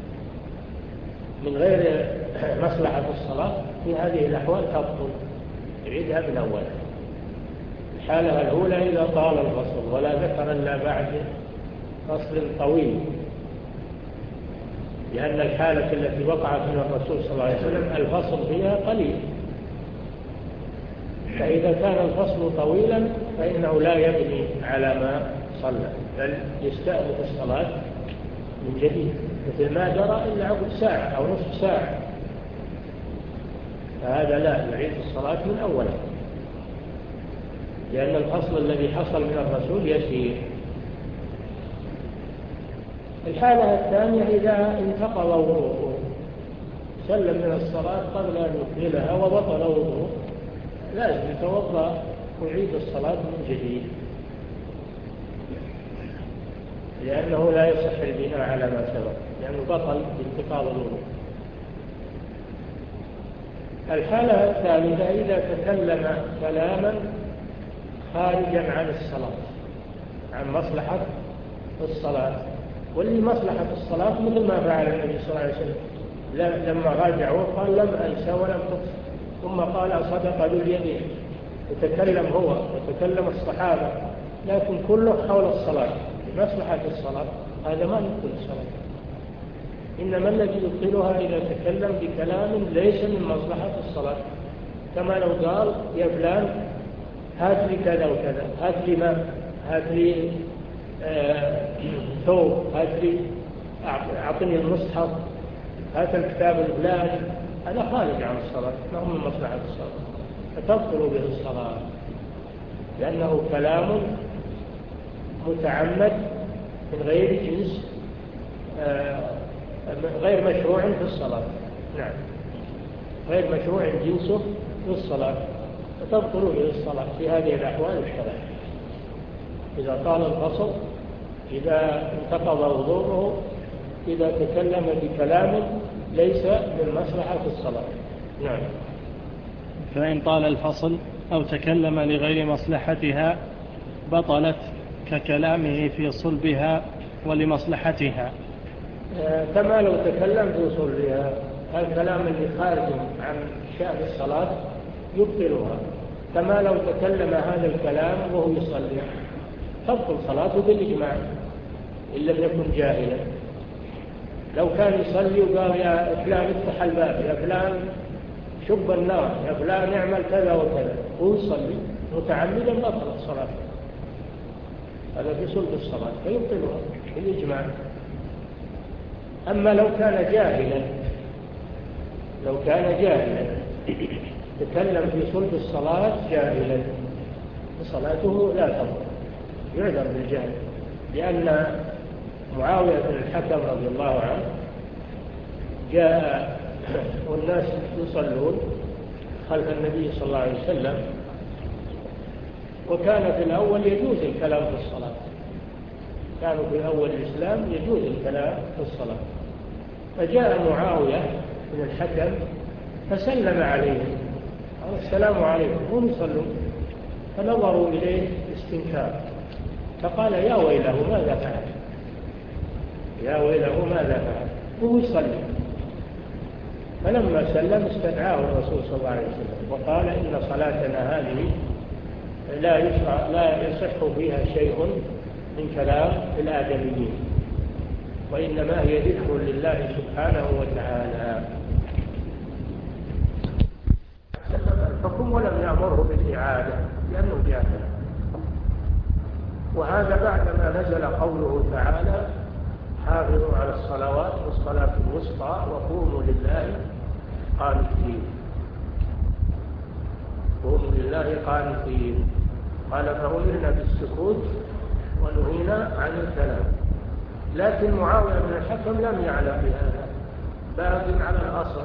من غير مصلحة الصلاة، في هذه الأحوال تبطل، يعيدها من أول. الحالة الأولى إذا طال الفصل ولا ذكر إلا بعد فصل طويل، لأن الحالة التي وقعت من الرسول صلى الله عليه وسلم الفصل فيها قليل، فإذا كان الفصل طويلا فإنه لا يبني على ما صلى بل يستأنف الصلاة من جديد، مثل ما جرى إلا عقب ساعة أو نصف ساعة، فهذا لا يعيد الصلاة من أولها، لأن الفصل الذي حصل من الرسول يسير. الحالة الثانية إذا انتقض وضوءه سلم من الصلاة قبل أن يكملها وبطل وضوءه لازم يتوضأ ويعيد الصلاة من جديد، لأنه لا يصح البناء على ما سبق، لأنه بطل بانتقاض الوضوء. الحالة الثالثة إذا تكلم كلاما خارجا عن الصلاة عن مصلحة الصلاة، واللي مصلحة الصلاة مثل ما فعل النبي صلى الله عليه وسلم لما راجعوا قال: لم أنسى ولم تقصر، ثم قال: أصدق ذو اليدين. يتكلم هو وتكلم الصحابة لكن كله حول الصلاة بمصلحة الصلاة، هذا ما يدخل الصلاة. إنما الذي يدخلها إذا تكلم بكلام ليس من مصلحة الصلاة، كما لو قال: يا فلان هات لي كذا وكذا، هات لي ماء، هات لي ثوب، هات لي أعطني المصحف، هات الكتاب الفلاني، هذا خارج عن الصلاة ما هو من مصلحة الصلاة، فتبطل به الصلاة، لأنه كلام متعمد من غير جنس غير مشروع في الصلاة. نعم، غير مشروع جنسه في الصلاة، فتبطل به الصلاة في هذه الأحوال الثلاث: إذا طال الفصل، إذا انتقض وضوءه، إذا تكلم بكلام ليس من مصلحة الصلاة. نعم. فإن طال الفصل أو تكلم لغير مصلحتها بطلت ككلامه في صلبها ولمصلحتها. آه كما لو تكلم في صلبها، الكلام اللي خارج عن شأن الصلاة يبطلها، كما لو تكلم هذا الكلام وهو يصلي تبطل صلاته بالإجماع إن لم يكن جاهلا. لو كان يصلي وقال: يا فلان افتح الباب، يا فلان شب النار يا فلان اعمل كذا وكذا ويصلي متعمدا بطلت صلاته، هذا في صلب الصلاة فيبطلها بالإجماع. أما لو كان جاهلا لو كان جاهلا تكلم في صلب الصلاة جاهلا فصلاته لا تبطل، يعذر بالجهل. لأن معاوية بن الحكم رضي الله عنه جاء والناس يصلون خلف النبي صلى الله عليه وسلم، وكان في الأول يجوز الكلام في الصلاة، كانوا في أول الإسلام يجوز الكلام في الصلاة. فجاء معاوية بن الحكم فسلم عليهم قال السلام عليكم هم يصلون، فنظروا إليه باستنكار فقال يا ويله ماذا فعل يا ويله ماذا فعل هو يصلي. فلما سلم استدعاه الرسول صلى الله عليه وسلم وقال إن صلاتنا هذه لا يشرع لا يصح فيها شيء من كلام الآدميين، وإنما هي ذكر لله سبحانه وتعالى. الحكم ولم يأمره بالإعادة لأنه جاهل. وهذا بعدما نزل قوله تعالى حافظوا على الصلوات والصلاة الوسطى وقوموا لله قانتين قوموا لله قانتين. قال فأمرنا بالسكوت ونهينا عن الكلام. لكن معاوية بن الحكم لم يعلم بهذا، باق على الأصل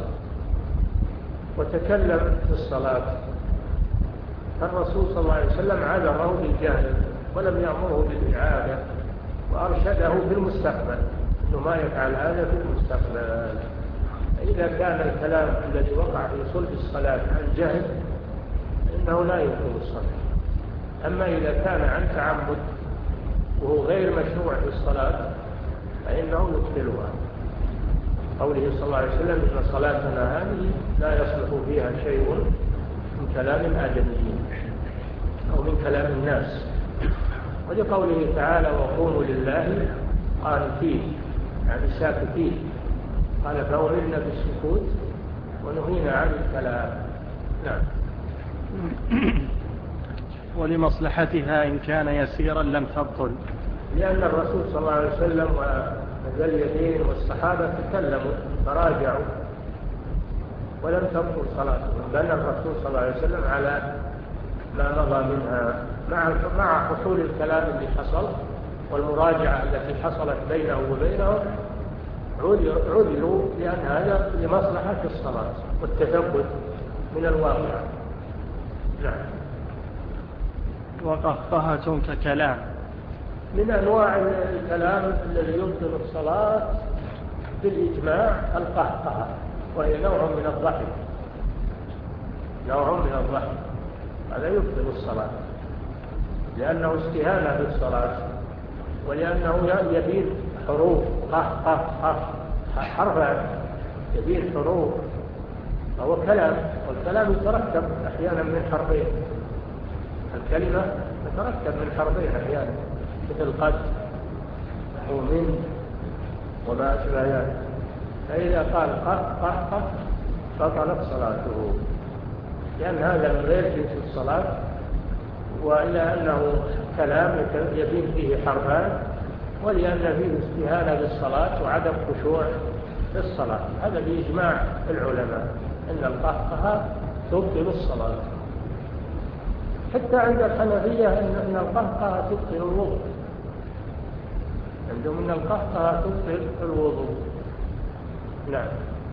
وتكلم في الصلاة، فالرسول صلى الله عليه وسلم عذره بالجهل ولم يأمره بالإعادة وأرشده في المستقبل أنه ما يفعل هذا في المستقبل. إذا كان الكلام الذي وقع في صلب الصلاة عن جهل فإنه لا يبطل الصلاة. أما إذا كان عن تعمد وهو غير مشروع في الصلاة فإنه يبطلها. قوله صلى الله عليه وسلم إن صلاتنا هذه لا يصلح فيها شيء من كلام الآدميين أو من كلام الناس. ولقوله تعالى وقوموا لله قانتين يعني ساكتين. قال فأمرنا بالسكوت ونهينا عن الكلام. نعم. ولمصلحتها إن كان يسيرا لم تبطل، لأن الرسول صلى الله عليه وسلم وذا اليدين والصحابة تكلموا تراجعوا ولم تبطل صلاتهم، بنى الرسول صلى الله عليه وسلم على ما مضى منها مع مع حصول الكلام اللي حصل والمراجعة التي حصلت بينه وبينهم عذروا لأن هذا لمصلحة الصلاة والتثبت من الواقع. نعم. وقهقهة ككلام من أنواع الكلام الذي يبطل الصلاة بالإجماع القهقهة، وهي نوع من الضحك نوع من الضحك هذا يبطل الصلاة لأنه استهانة بالصلاة ولأنه يبين حروف قه قه قه حرفا يبين حروف فهو كلام، والكلام يتركب أحيانا من حرفين، الكلمة تتركب من حرفين أحيانا مثل قد ومن وما أشبه ذلك. فإذا قال قه قه قه بطلت صلاته لأن هذا من غير جنس الصلاة، وإلى أنه كلام يبين فيه حرفان، ولأن فيه استهانة بالصلاة وعدم خشوع في الصلاة. هذا بإجماع العلماء أن القهقه تبطل الصلاة. حتى عند الحنفية أن القهقه تبطل الوضوء، عندهم أن القهقه تبطل الوضوء. نعم.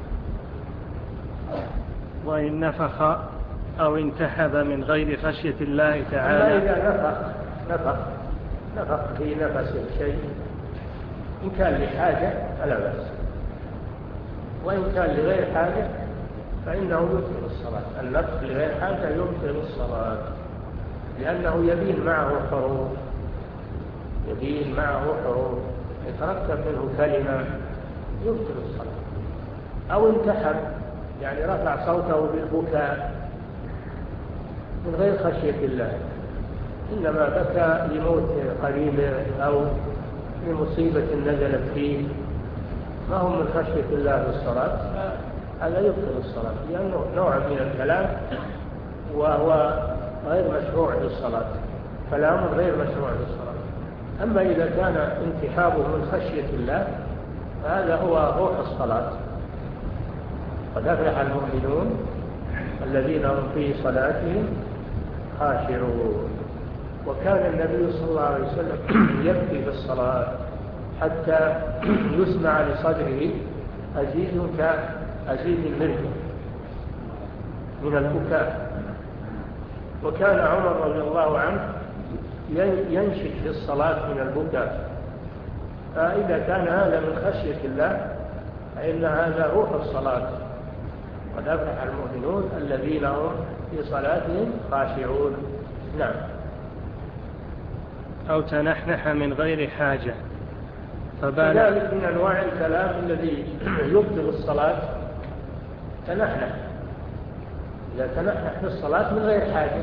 وإن نفخ أو انتحب من غير خشية الله تعالى. أما إذا نفخ نفخ نفخ في نفس الشيء إن كان لحاجة فلا بأس، وإن كان لغير حاجة فإنه يبطل الصلاة. النفخ لغير حاجة يبطل الصلاة لأنه يبين معه حروف يبين معه حروف يتركب منه كلمة يبطل الصلاة. أو انتحب يعني رفع صوته بالبكاء من غير خشية الله، إنما بكى لموت قريبه أو لمصيبة نزلت فيه، ما هم من خشية الله بالصلاة هذا يبطل الصلاة، لأنه نوع من الكلام وهو غير مشروع للصلاة، كلام غير مشروع للصلاة. أما إذا كان انتحابه من خشية الله فهذا هو روح الصلاة. قد أفلح المؤمنون الذين هم في صلاتهم خاشعون. وكان النبي صلى الله عليه وسلم يبكي في الصلاة حتى يسمع لصدره أزيز كأزيز المرجل من البكاء. وكان عمر رضي الله عنه ينشد في الصلاة من البكاء. فإذا كان هذا من خشية الله فإن هذا روح الصلاة. قد أفلح المؤمنون الذين هم في صلاتهم خاشعون. نعم. أو تنحنح من غير حاجة فبان. كذلك من أنواع الكلام الذي يبطل الصلاة تنحنح. إذا تنحنح في الصلاة من غير حاجة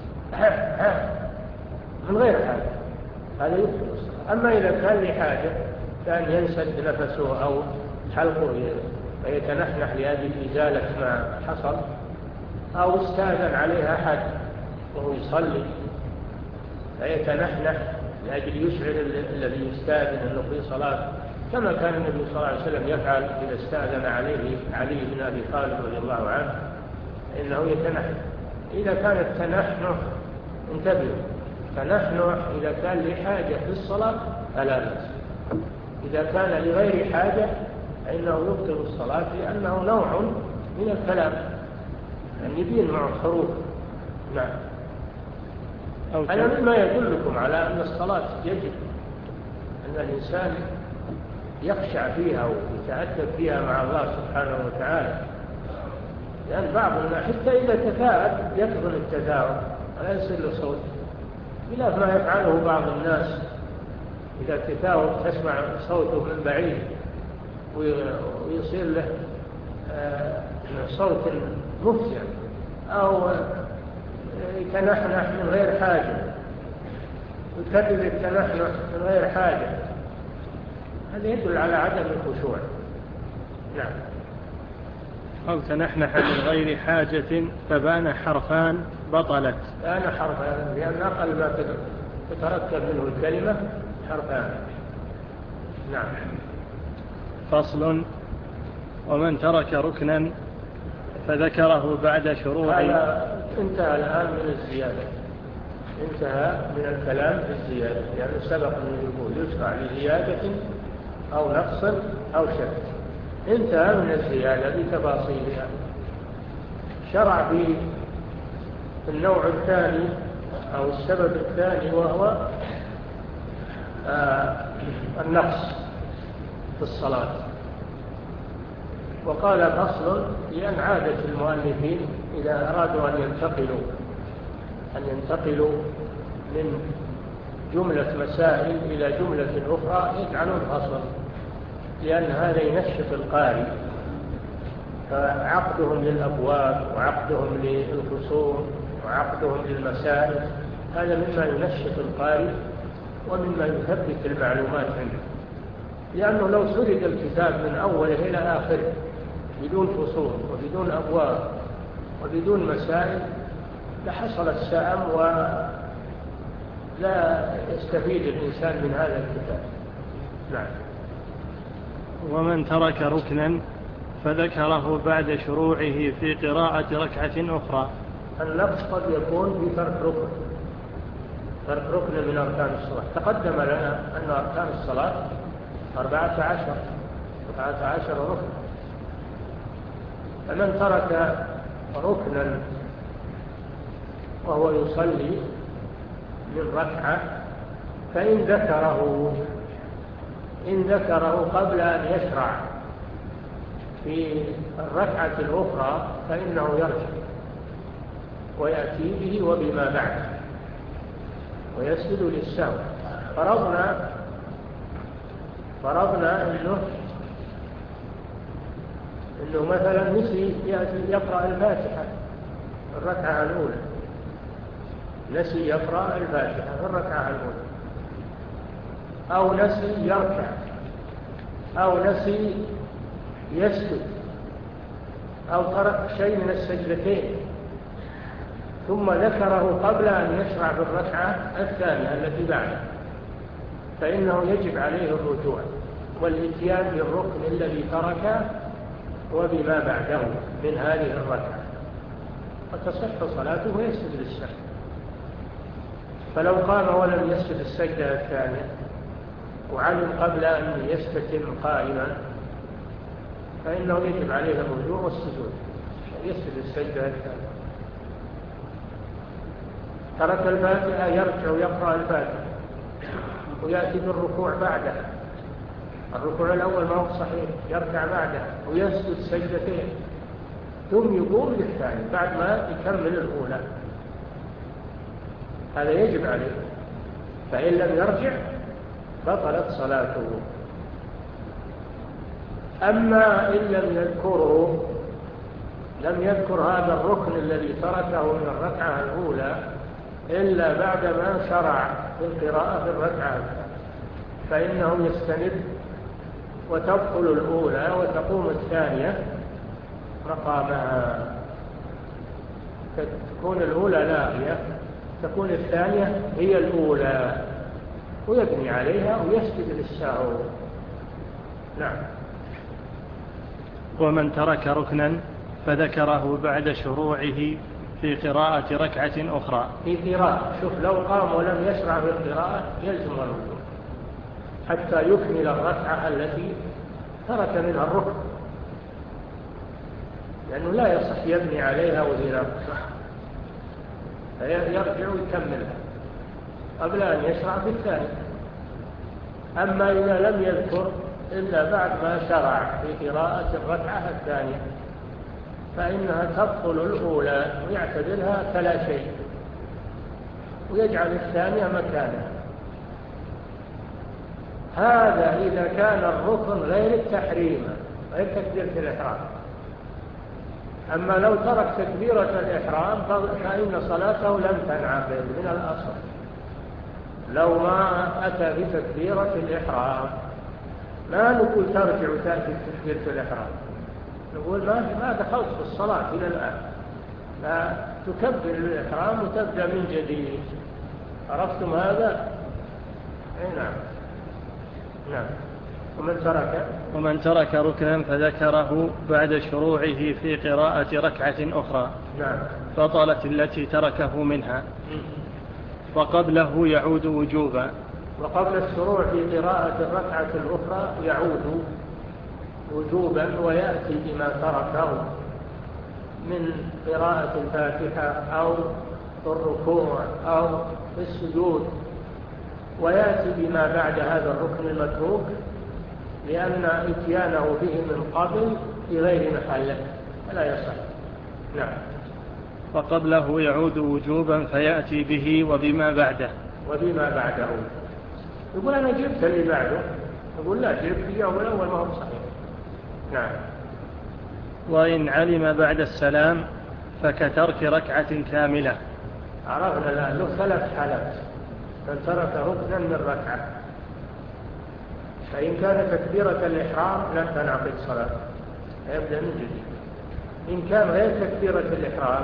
من غير حاجة هذا يبطل الصلاة. أما إذا كان لحاجة كان ينسد نفسه أو حلقه فيتنحنح لأجل إزالة ما حصل، أو استأذن عليها أحد وهو يصلي فيتنحنح لأجل يشعر الذي يستأذن أنه في صلاة، كما كان النبي صلى الله عليه وسلم يفعل إذا استأذن عليه علي بن أبي طالب رضي الله عنه إنه يتنحنح. إذا كان التنحنح انتبهوا، تنحنح إذا كان لحاجة في الصلاة فلا بأس. إذا كان لغير حاجة فإنه يبطل الصلاة لأنه نوع من الكلام يعني يبين مع الحروف. نعم. هذا مما يدلكم على أن الصلاة يجب أن الإنسان يخشع فيها ويتأدب فيها مع الله سبحانه وتعالى، لأن يعني بعض الناس حتى إذا تثاءب يكبر التثاؤب ولا يصير له صوت، خلاف ما يفعله بعض الناس إذا تثاؤب تسمع صوته من بعيد ويصير له صوت مفزع، أو يتنحنح من غير حاجة ويكرر التنحنح من غير حاجة. هذا يدل على عدم الخشوع. نعم. أو تنحنح من غير حاجة فبان حرفان بطلت. بان حرفان لأن أقل ما تتركب منه الكلمة حرفان. نعم. فصل. ومن ترك ركنا فذكره بعد شروع. هذا انتهى الآن من الزيادة، انتهى من الكلام في الزيادة، لأنه يعني سبق أن يقول يشرع لزيادة أو نقص أو شك. انتهى من الزيادة بتفاصيلها. شرع في النوع الثاني أو السبب الثاني وهو آه النقص في الصلاة. وقال فصل لأن عادة المؤلفين إذا أرادوا أن ينتقلوا أن ينتقلوا من جملة مسائل إلى جملة أخرى يجعلون فصل، لأن هذا ينشط القارئ. فعقدهم للأبواب وعقدهم للفصول وعقدهم للمسائل هذا مما ينشط القارئ ومما يثبت المعلومات عنده، لأنه لو سرد الكتاب من أوله إلى آخره بدون فصول وبدون أبواب وبدون مسائل لحصل السأم ولا يستفيد الإنسان من هذا الكتاب. نعم. ومن ترك ركنا فذكره بعد شروعه في قراءة ركعة أخرى. النقص قد يكون في ترك ركن ترك ركن من أركان الصلاة. تقدم لنا أن أركان الصلاة أربعة عشر أربعة عشر ركن، فمن ترك ركنا وهو يصلي من ركعة فإن ذكره إن ذكره قبل أن يشرع في الركعة الأخرى فإنه يرجع ويأتي به وبما بعده ويسجد للسهو. فرضنا فرضنا أنه إنه مثلا نسي يقرأ الفاتحة في الركعة الأولى، نسي يقرأ الفاتحة في الركعة الأولى، أو نسي يركع، أو نسي يسجد أو ترك شيء من السجدتين ثم ذكره قبل أن يشرع في الركعة الثانية التي بعده، فإنه يجب عليه الرجوع والإتيان بالركن الذي تركه وبما بعده من هذه الركعة، وتصح صلاته ويسجد للسهو. فلو قام ولم يسجد السجدة الثانية وعلم قبل أن يستتم قائما فإنه يجب عليه الرجوع والسجود، يسجد السجدة الثانية. ترك الفاتحة يرجع ويقرأ الفاتحة ويأتي بالركوع بعده، الركوع الأول ما هو صحيح، يركع بعده ويسجد سجدتين ثم يقوم للثاني بعد ما يكمل الأولى، هذا يجب عليه. فإن لم يرجع بطلت صلاته. أما إن لم يذكره، لم يذكر هذا الركن الذي تركه من الركعة الأولى إلا بعدما شرع في القراءة في الركعة الثانية، فإنه يستند وتبطل الأولى وتقوم الثانية مقامها، تكون الأولى لاغية، تكون الثانية هي الأولى، ويبني عليها ويسجد للسهو. نعم. ومن ترك ركنا فذكره بعد شروعه في قراءة ركعة أخرى. في قراءة، شوف لو قام ولم يشرع في القراءة يلزم الرجوع حتى يكمل الركعة التي ترك منها الركن، لأنه لا يصح يبني عليها وهي ناقصة، فيرجع ويكملها قبل أن يشرع في الثاني. أما إذا لم يذكر إلا بعد ما شرع في قراءة الركعة الثانية فإنها تبطل الأولى ويعتبرها كلا شيء ويجعل الثانية مكانها. هذا إذا كان الركن غير التحريم، غير تكبيرة الإحرام. أما لو ترك تكبيرة الإحرام فإن صلاته لم تنعقد من الأصل. لو ما أتى بتكبيرة الإحرام ما نقول ترجع وتأتي بتكبيرة الإحرام، نقول ما دخلت في الصلاة إلى الآن، لا تكبر الإحرام وتبدأ من جديد. عرفتم هذا؟ أي نعم. نعم. ومن ترك ومن ترك ركنا فذكره بعد شروعه في قراءة ركعة أخرى نعم بطلت التي تركه منها، وقبله يعود وجوبا. وقبل الشروع في قراءة الركعة الأخرى يعود وجوبا ويأتي بما تركه من قراءة الفاتحة أو الركوع أو السجود، ويأتي بما بعد هذا الركن المتروك، لأن إتيانه به من قبل في غير محله فلا يصح. نعم. وقبله يعود وجوبا فيأتي به وبما بعده وبما بعده. يقول أنا جبت اللي بعده، يقول لا، جبت اليوم الأول ما هو صحيح. نعم. وإن علم بعد السلام فكترك ركعة كاملة. عرفنا الآن له ثلاث حالات: من ترك ركنا من ركعة، فإن كان تكبيرة الإحرام لم تنعقد صلاة يبدأ من جديد. إن كان غير تكبيرة الإحرام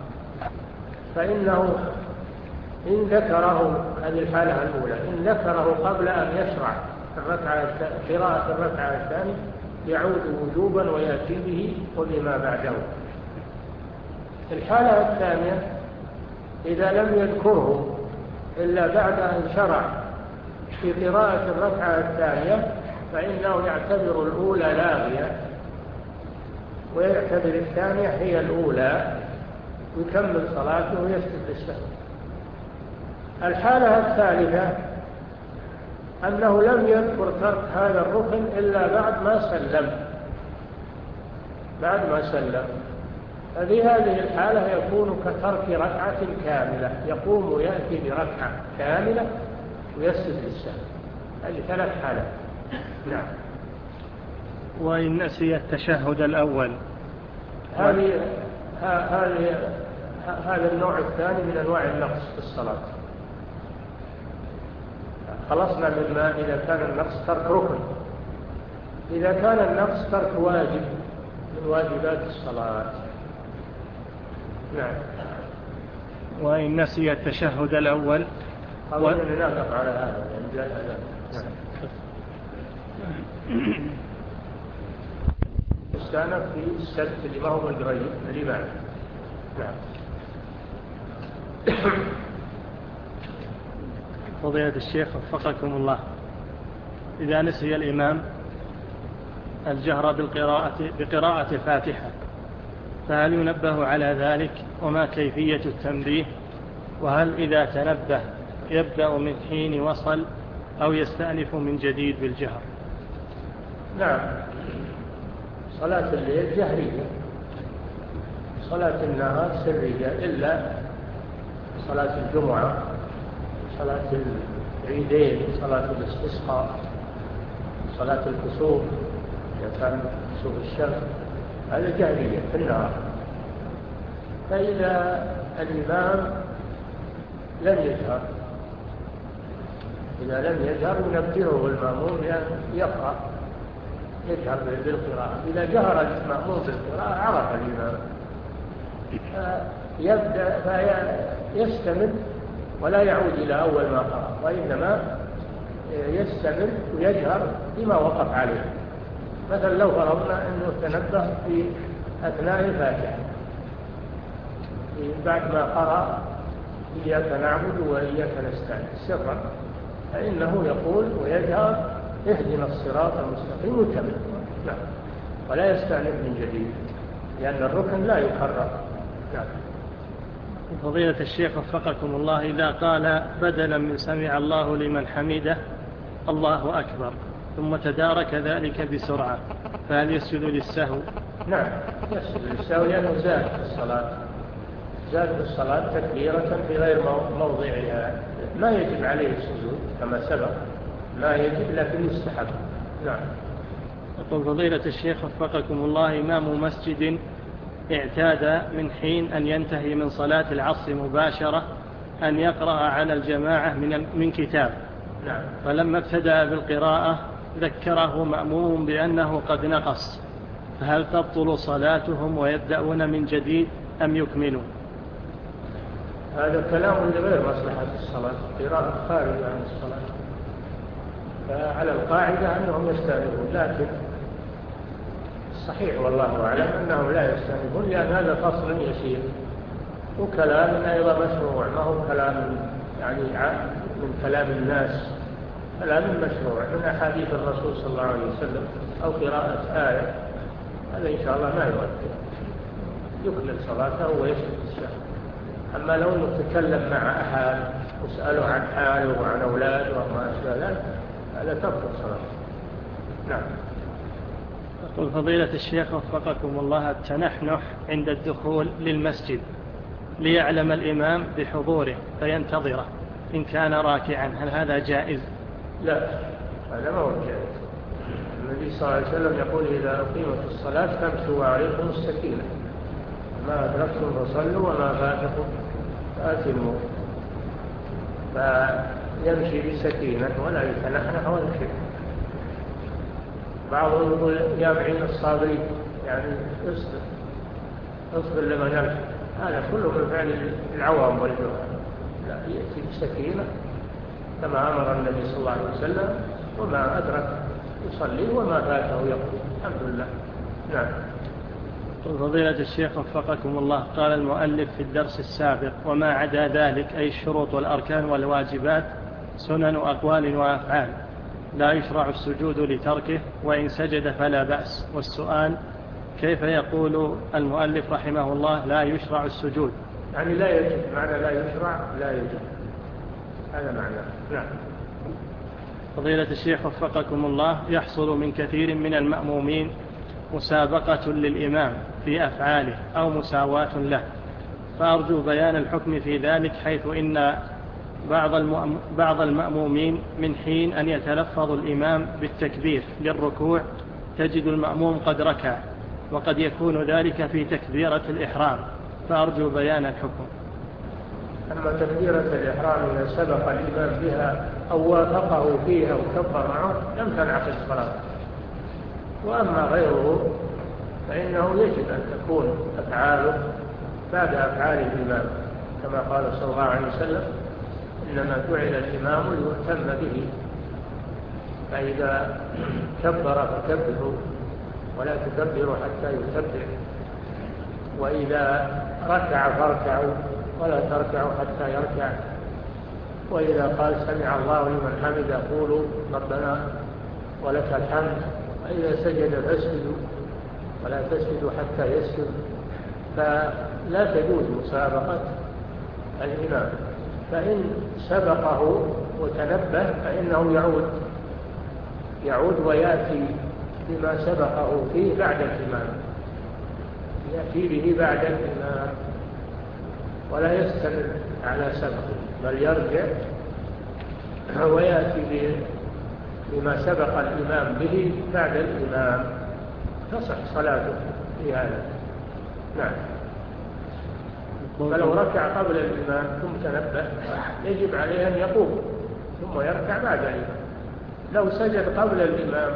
فإنه إن ذكره، هذه الحالة الأولى، إن ذكره قبل أن يشرع الركعة قراءة الركعة الثانية يعود وجوبا ويأتي به وبما بعده. الحالة الثانية إذا لم يذكره إلا بعد أن شرع في قراءة الركعة الثانية فإنه يعتبر الأولى لاغية ويعتبر الثانية هي الأولى ويكمل صلاته ويسجد للسهو. الحالة الثالثة أنه لم يذكر ترك هذا الركن إلا بعد ما سلم، بعد ما سلم، ففي هذه الحالة يكون كترك ركعة كاملة، يقوم ويأتي بركعة كاملة ويسجد للسهو. هذه ثلاث حالات. نعم. وإن نسي التشهد الأول، هذه هذه هذا النوع الثاني من أنواع النقص في الصلاة. خلصنا مما إذا كان النقص ترك ركن. إذا كان النقص ترك واجب من واجبات الصلاة. نعم. وإن نسي التشهد الأول و... نقف على هذا يعني جاء هذا. نعم. استأنف في السبت اللي ما هو القريب الإمام. نعم. فضيلة الشيخ وفقكم الله، إذا نسي الإمام الجهر بالقراءة بقراءة الفاتحة فهل ينبه على ذلك، وما كيفية التنبيه، وهل إذا تنبه يبدأ من حين وصل أو يستأنف من جديد بالجهر؟ نعم. صلاة الليل جهرية، صلاة النهار سرية، إلا صلاة الجمعة، صلاة العيدين، صلاة الاستسقاء، صلاة الكسوف إذا كان كسوف الشمس، هذا جهرية في النهار. فإذا الإمام لم يجهر إذا لم يجهر ينبهه المأموم يقرأ، يجهر بالقراءة. إذا جهر المأموم بالقراءة عرف الإمام فيبدأ فيستمر ولا يعود إلى أول ما قرأ، وإنما يستمر ويجهر بما وقف عليه. مثلا لو فرضنا أنه تنبه في أثناء الفاتحة بعد ما قرأ إياك نعبد وإياك نستعين سرا، فإنه يقول ويجهر اهدنا الصراط المستقيم ويكمل. نعم. ولا يستأنف من جديد لأن الركن لا يكرر. نعم. فضيلة الشيخ وفقكم الله، إذا قال بدلا من سمع الله لمن حمده الله أكبر ثم تدارك ذلك بسرعة فهل يسجد للسهو؟ نعم يسجد للسهو لأنه زاد في الصلاة، زاد في الصلاة تكبيرة في غير موضعها. ما يجب عليه السجود كما سبق، ما يجب لكن يستحب. نعم. يقول فضيلة الشيخ وفقكم الله، إمام مسجد اعتاد من حين أن ينتهي من صلاة العصر مباشرة أن يقرأ على الجماعة من من كتاب. نعم. فلما ابتدأ بالقراءة ذكره مأموم بأنه قد نقص، فهل تبطل صلاتهم ويبدأون من جديد أم يكملون؟ هذا كلام غير مصلحة الصلاة، قراءة خارجة عن الصلاة. فعلى القاعدة أنهم يستأنفون، لكن الصحيح والله أعلم أنهم لا يستأنفون، لأن هذا فصل يسير وكلام أيضا مشروع، ما هو كلام يعني من كلام الناس، كلام مشروع من أحاديث الرسول صلى الله عليه وسلم أو قراءة آية. هذا إن شاء الله ما يؤثر، يكمل صلاته ويسجد السهو. أما لو أنه تكلم مع أحد وسأله عن حاله وعن أولاده وما أشبه ذلك هذا تبطل صلاته. نعم. يقول فضيلة الشيخ وفقكم الله، التنحنح عند الدخول للمسجد ليعلم الإمام بحضوره فينتظره إن كان راكعا، هل هذا جائز؟ لا، هذا ما هو جائز. النبي صلى الله عليه وسلم يقول إذا أقيمت الصلاة فامشوا وعليكم السكينة، ما أدركتم فصلوا وما فاتكم فأتموا. فيمشي بسكينة ولا يتنحنح ولا شيء. بعضهم يقول يا معين الصابرين، يعني اصبر اصبر لما نمشي، هذا كله من فعل العوام والجهال. لا، يأتي بسكينة كما أمر النبي صلى الله عليه وسلم، وما أدرك يصلي وما فاته يقضي. الحمد لله. نعم. فضيلة الشيخ وفقكم الله، قال المؤلف في الدرس السابق وما عدا ذلك أي الشروط والأركان والواجبات سنن أقوال وأفعال لا يشرع السجود لتركه، وإن سجد فلا بأس. والسؤال كيف يقول المؤلف رحمه الله لا يشرع السجود؟ يعني لا يجب، معنى لا يشرع لا يجب، هذا معنى. نعم. فضيلة الشيخ وفقكم الله، يحصل من كثير من المأمومين مسابقة للإمام في أفعاله أو مساواة له، فأرجو بيان الحكم في ذلك، حيث إن بعض المأمومين من حين أن يتلفظ الإمام بالتكبير للركوع تجد المأموم قد ركع، وقد يكون ذلك في تكبيرة الإحرام، فأرجو بيان الحكم. أما تكبيرة الإحرام إذا سبق الإمام بها أو وافقه فيها وكبر معه لم تنعقد الصلاة. وأما غيره فإنه يجب أن تكون أفعاله بعد أفعال الإمام، كما قال صلى الله عليه وسلم: إنما جعل الإمام ليؤتم به، فإذا كبر فكبروا ولا تكبروا حتى يكبر، وإذا ركع فاركعوا ولا تركعوا حتى يركع، وإذا قال سمع الله لمن حمده قولوا ربنا ولك الحمد، وإذا سجد فاسجدوا ولا تسجدوا حتى يسجد. فلا تجوز مسابقة الإمام، فإن سبقه وتنبه فإنه يعود يعود ويأتي بما سبقه فيه بعد الإمام، يأتي به بعد الإمام ولا يستمر على سبقه، بل يرجع ويأتي بما سبق الإمام به بعد الإمام، تصح صلاته في هذا. نعم. فلو ركع قبل الإمام ثم تنبه يجب عليه أن يقوم ثم يركع بعد الإمام. لو سجد قبل الإمام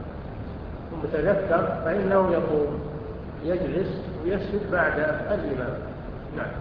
ثم تذكر فإنه يقوم يجلس ويسجد بعد الإمام. نعم.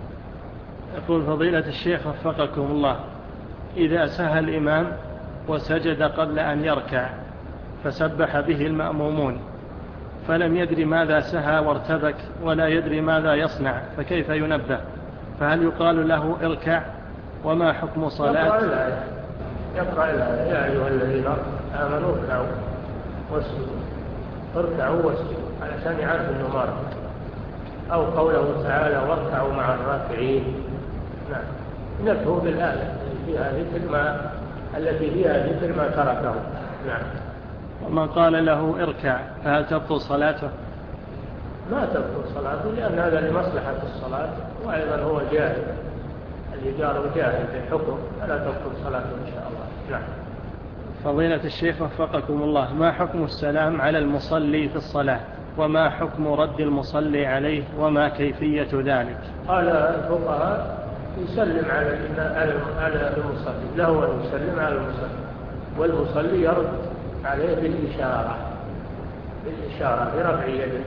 يقول فضيلة الشيخ وفقكم الله: إذا سهى الإمام وسجد قبل أن يركع فسبح به المأمومون فلم يدري ماذا سهى وارتبك ولا يدري ماذا يصنع، فكيف ينبه؟ فهل يقال له اركع؟ وما حكم صلاة؟ يقرأ الآية يقرأ الآية: يا أيها الذين آمنوا اركعوا واسجدوا اركعوا واسجدوا، علشان يعرف أنه مر. أو قوله تعالى: واركعوا مع الراكعين. نعم. نبهه بالآية فيها ذكر ما التي فيها ذكر ما تركه. نعم. ومن قال له اركع فهل تبطل صلاته؟ ما تبطل صلاته، لأن هذا لمصلحة الصلاة، وأيضا هو جاهل، اللي جاره جاهل بالحكم، فلا تبطل صلاته إن شاء الله. نعم. فضيلة الشيخ وفقكم الله: ما حكم السلام على المصلي في الصلاة؟ وما حكم رد المصلي عليه؟ وما كيفية ذلك؟ قال الفقهاء: يسلم على على المصلي، له أن يسلم على المصلي، والمصلي يرد عليه بالإشارة بالإشارة برفع يده،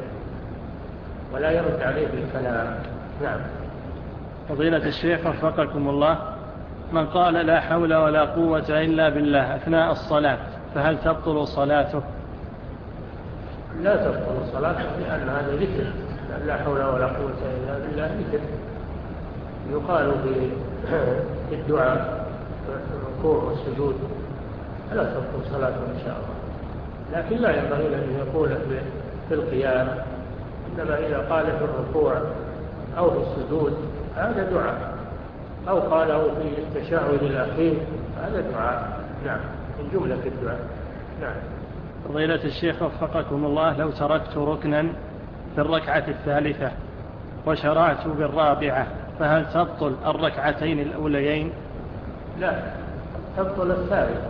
ولا يرد عليه بالكلام. نعم. فضيلة الشيخ وفقكم الله: من قال لا حول ولا قوة إلا بالله أثناء الصلاة فهل تبطل صلاته؟ لا تبطل صلاته، لأن هذا ذكر، لا حول ولا قوة إلا بالله ذكر يقال في الدعاء الركوع والسجود، فلا تبطل صلاته إن شاء الله. لكن لا ينبغي أن يقول في القيام، إنما إذا قال في الركوع أو في السجود هذا دعاء، أو قاله في التشهد الأخير هذا دعاء. نعم، من جملة الدعاء. نعم. فضيلة الشيخ وفقكم الله: لو تركت ركنا في الركعة الثالثة وشرعت بالرابعة فهل تبطل الركعتين الأوليين؟ لا، تبطل الثالثة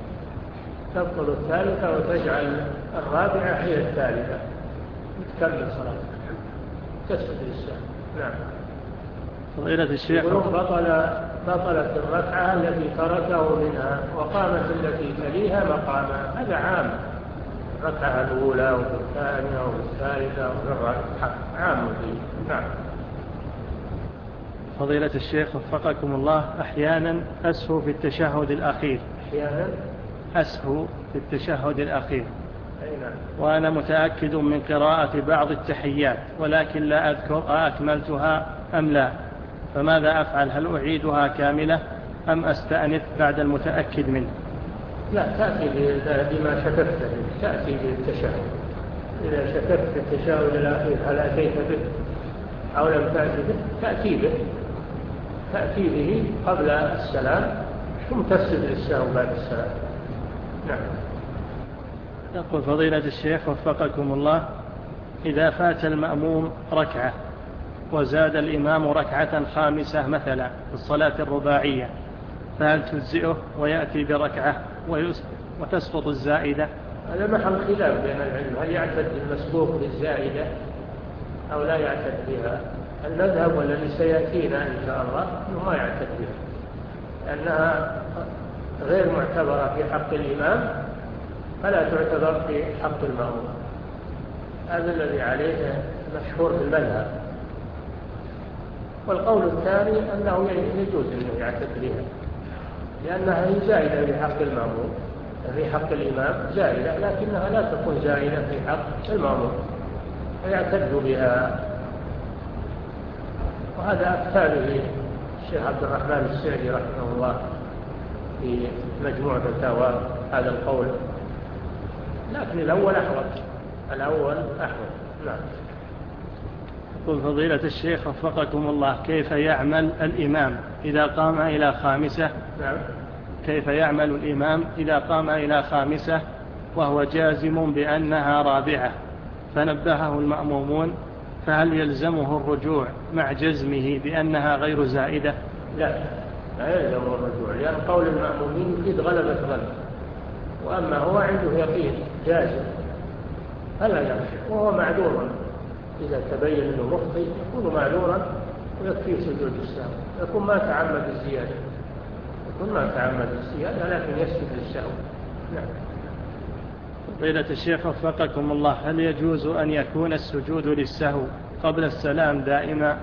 تبطل الثالثة وتجعل الرابعة هي الثالثة، تكمل صلاتك، تسجد للسهو. نعم. فضيلة الشيخ بطل بطلت الركعة التي تركه منها وقامت التي تليها مقامها، هذا عام، الركعة الأولى والثانية والثالثة والرابعة عام فيه. نعم. فضيلة الشيخ وفقكم الله: أحيانا أسهو في التشهد الأخير أحيانا أسهو في التشهد الأخير أين؟ وأنا متأكد من قراءة بعض التحيات ولكن لا أذكر أكملتها أم لا، فماذا أفعل؟ هل أعيدها كاملة أم أستأنف بعد المتأكد منه؟ لا، تأتي بما شككت به، تأتي بالتشهد. إذا شككت في التشهد الأخير هل أتيت به أو لم تأتي به، تأتي به تأتي به قبل السلام ثم تسجد للسهو بعد السلام. نعم. يقول فضيلة الشيخ وفقكم الله: إذا فات المأموم ركعة وزاد الإمام ركعة خامسة مثلا في الصلاة الرباعية فهل تجزئه ويأتي بركعة وتسقط الزائدة؟ هذا محل خلاف بين العلم، هل يعتد المسبوق بالزائدة أو لا يعتد بها؟ المذهب والذي سيأتينا إن شاء الله أنه ما يعتد بها، لأنها غير معتبرة في حق الإمام فلا تعتبر في حق المأموم. هذا الذي عليه مشهور في المذهب. والقول الثاني أنه يجوز أنه يعتد بها، لأنها هي زائدة في حق المأموم، في حق الإمام زائدة، لكنها لا تكون زائدة في حق المأموم فيعتد بها. وهذا أفتى به الشيخ عبد الرحمن السعدي رحمه الله في مجموع فتاوى هذا القول، لكن الأول أحوط، الأول أحوط. نعم. يقول فضيلة الشيخ وفقكم الله، كيف يعمل الإمام إذا قام إلى خامسة؟ نعم. كيف يعمل الإمام إذا قام إلى خامسة وهو جازم بأنها رابعة فنبهه المأمومون، فهل يلزمه الرجوع مع جزمه بأنها غير زائدة؟ لا، لا يلزمه الرجوع، لأن قول المأمومين يفيد غلبة ظن، وأما هو عنده يقين جازم فلا يرجع، وهو معذور إذا تبين أنه مخطئ يكون معذورا ويكفيه سجود السهو، يكون ما تعمد الزيادة، يكون ما تعمد الزيادة لكن يسجد للسهو. نعم. فضيلة الشيخ وفقكم الله، هل يجوز أن يكون السجود للسهو قبل السلام دائما؟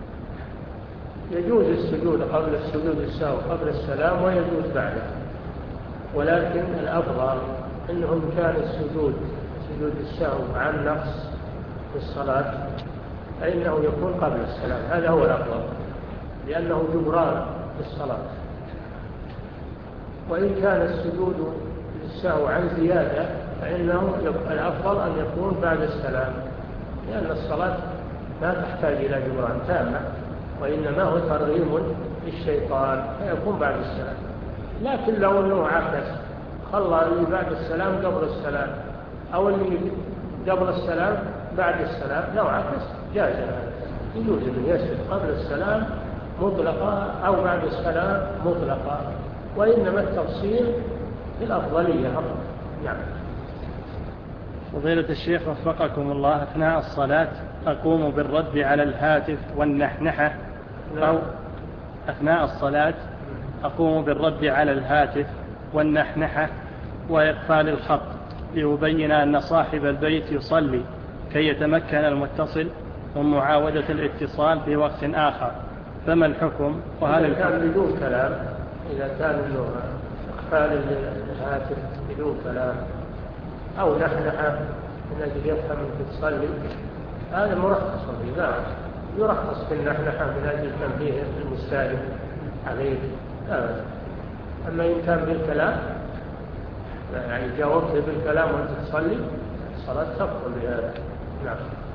يجوز السجود قبل السجود السهو قبل السلام ويجوز بعده، ولكن الأفضل أنه إن كان السجود سجود السهو عن نقص في الصلاة فإنه يكون قبل السلام، هذا هو الأفضل، لأنه جبران للصلاة. وإن كان السجود للسهو عن زيادة فإنه الأفضل أن يكون بعد السلام، لأن الصلاة لا تحتاج إلى جبران تامة، وإنما هو ترغيم للشيطان فيكون بعد السلام. لكن لو أنه عكس، خلى اللي بعد السلام قبل السلام أو اللي قبل السلام بعد السلام، لو عكس جاز هذا، يجوز أن يسجد قبل السلام مطلقا أو بعد السلام مطلقا، وإنما التفصيل في الأفضلية فقط. نعم. فضيلة الشيخ وفقكم الله، أثناء الصلاة أقوم بالرد على الهاتف والنحنحة، أو أثناء الصلاة أقوم بالرد على الهاتف والنحنحة وإقفال الخط ليبين أن صاحب البيت يصلي كي يتمكن المتصل من معاودة الاتصال في وقت آخر، فما الحكم؟ وهل إذا كان بدون كلام، إذا كان له إقفال الهاتف بدون كلام أو نحنحة من أجل يفهم أنك تصلي، هذا مرخص فيه، لا يرخص في النحنحة من أجل تنبيه المستأذن عليه. آه. أما إن كان بالكلام، يعني جاوبت بالكلام وأنت تصلي، الصلاة تبطل بهذا. نعم.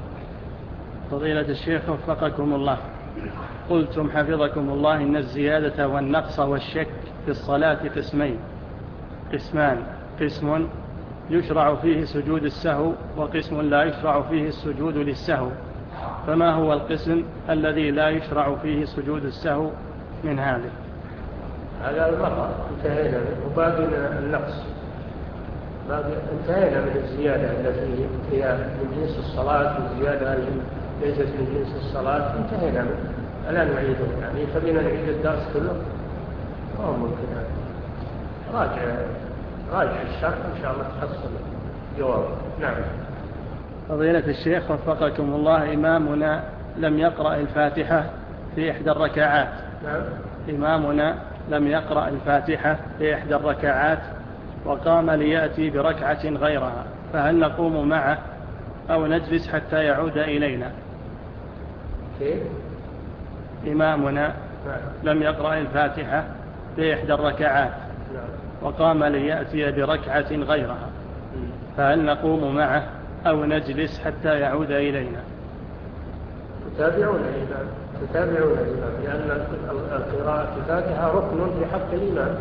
فضيلة الشيخ وفقكم الله، قلتم حفظكم الله إن الزيادة والنقص والشك في الصلاة قسمين قسمان قسم يشرع فيه سجود السهو وقسم لا يشرع فيه السجود للسهو، فما هو القسم الذي لا يشرع فيه سجود السهو من هذه؟ هذا المقر انتهينا منه، وباقي النقص، باقي انتهينا من الزيادة التي هي من جنس الصلاة، والزيادة التي ليست من جنس الصلاة انتهينا منه، الآن نعيده. يعني خلينا نعيد الدرس كله، ما ممكن هذا. راجع راجع الشرح إن شاء الله تحصل جواب. نعم. فضيلة الشيخ وفقكم الله، إمامنا لم يقرأ الفاتحة في إحدى الركعات. نعم. إمامنا لم يقرأ الفاتحة في إحدى الركعات وقام ليأتي بركعة غيرها، فهل نقوم معه أو نجلس حتى يعود إلينا؟ كيف؟ إمامنا نعم. لم يقرأ الفاتحة في إحدى الركعات نعم. وقام وقام ليأتي بركعة غيرها، فهل نقوم معه أو نجلس حتى يعود إلينا؟ تتابعون الإمام، تتابعون الإمام، لأن القراءة الفاتحة ركن في حق الإمام،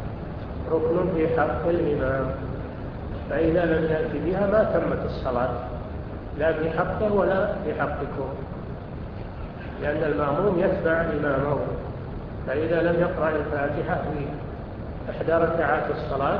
ركن في حق الإمام، فإذا لم يأتي بها ما تمت الصلاة، لا في حقه ولا في حقكم، لأن المأموم يتبع إمامه، فإذا لم يقرأ الفاتحة في إحدى ركعات الصلاة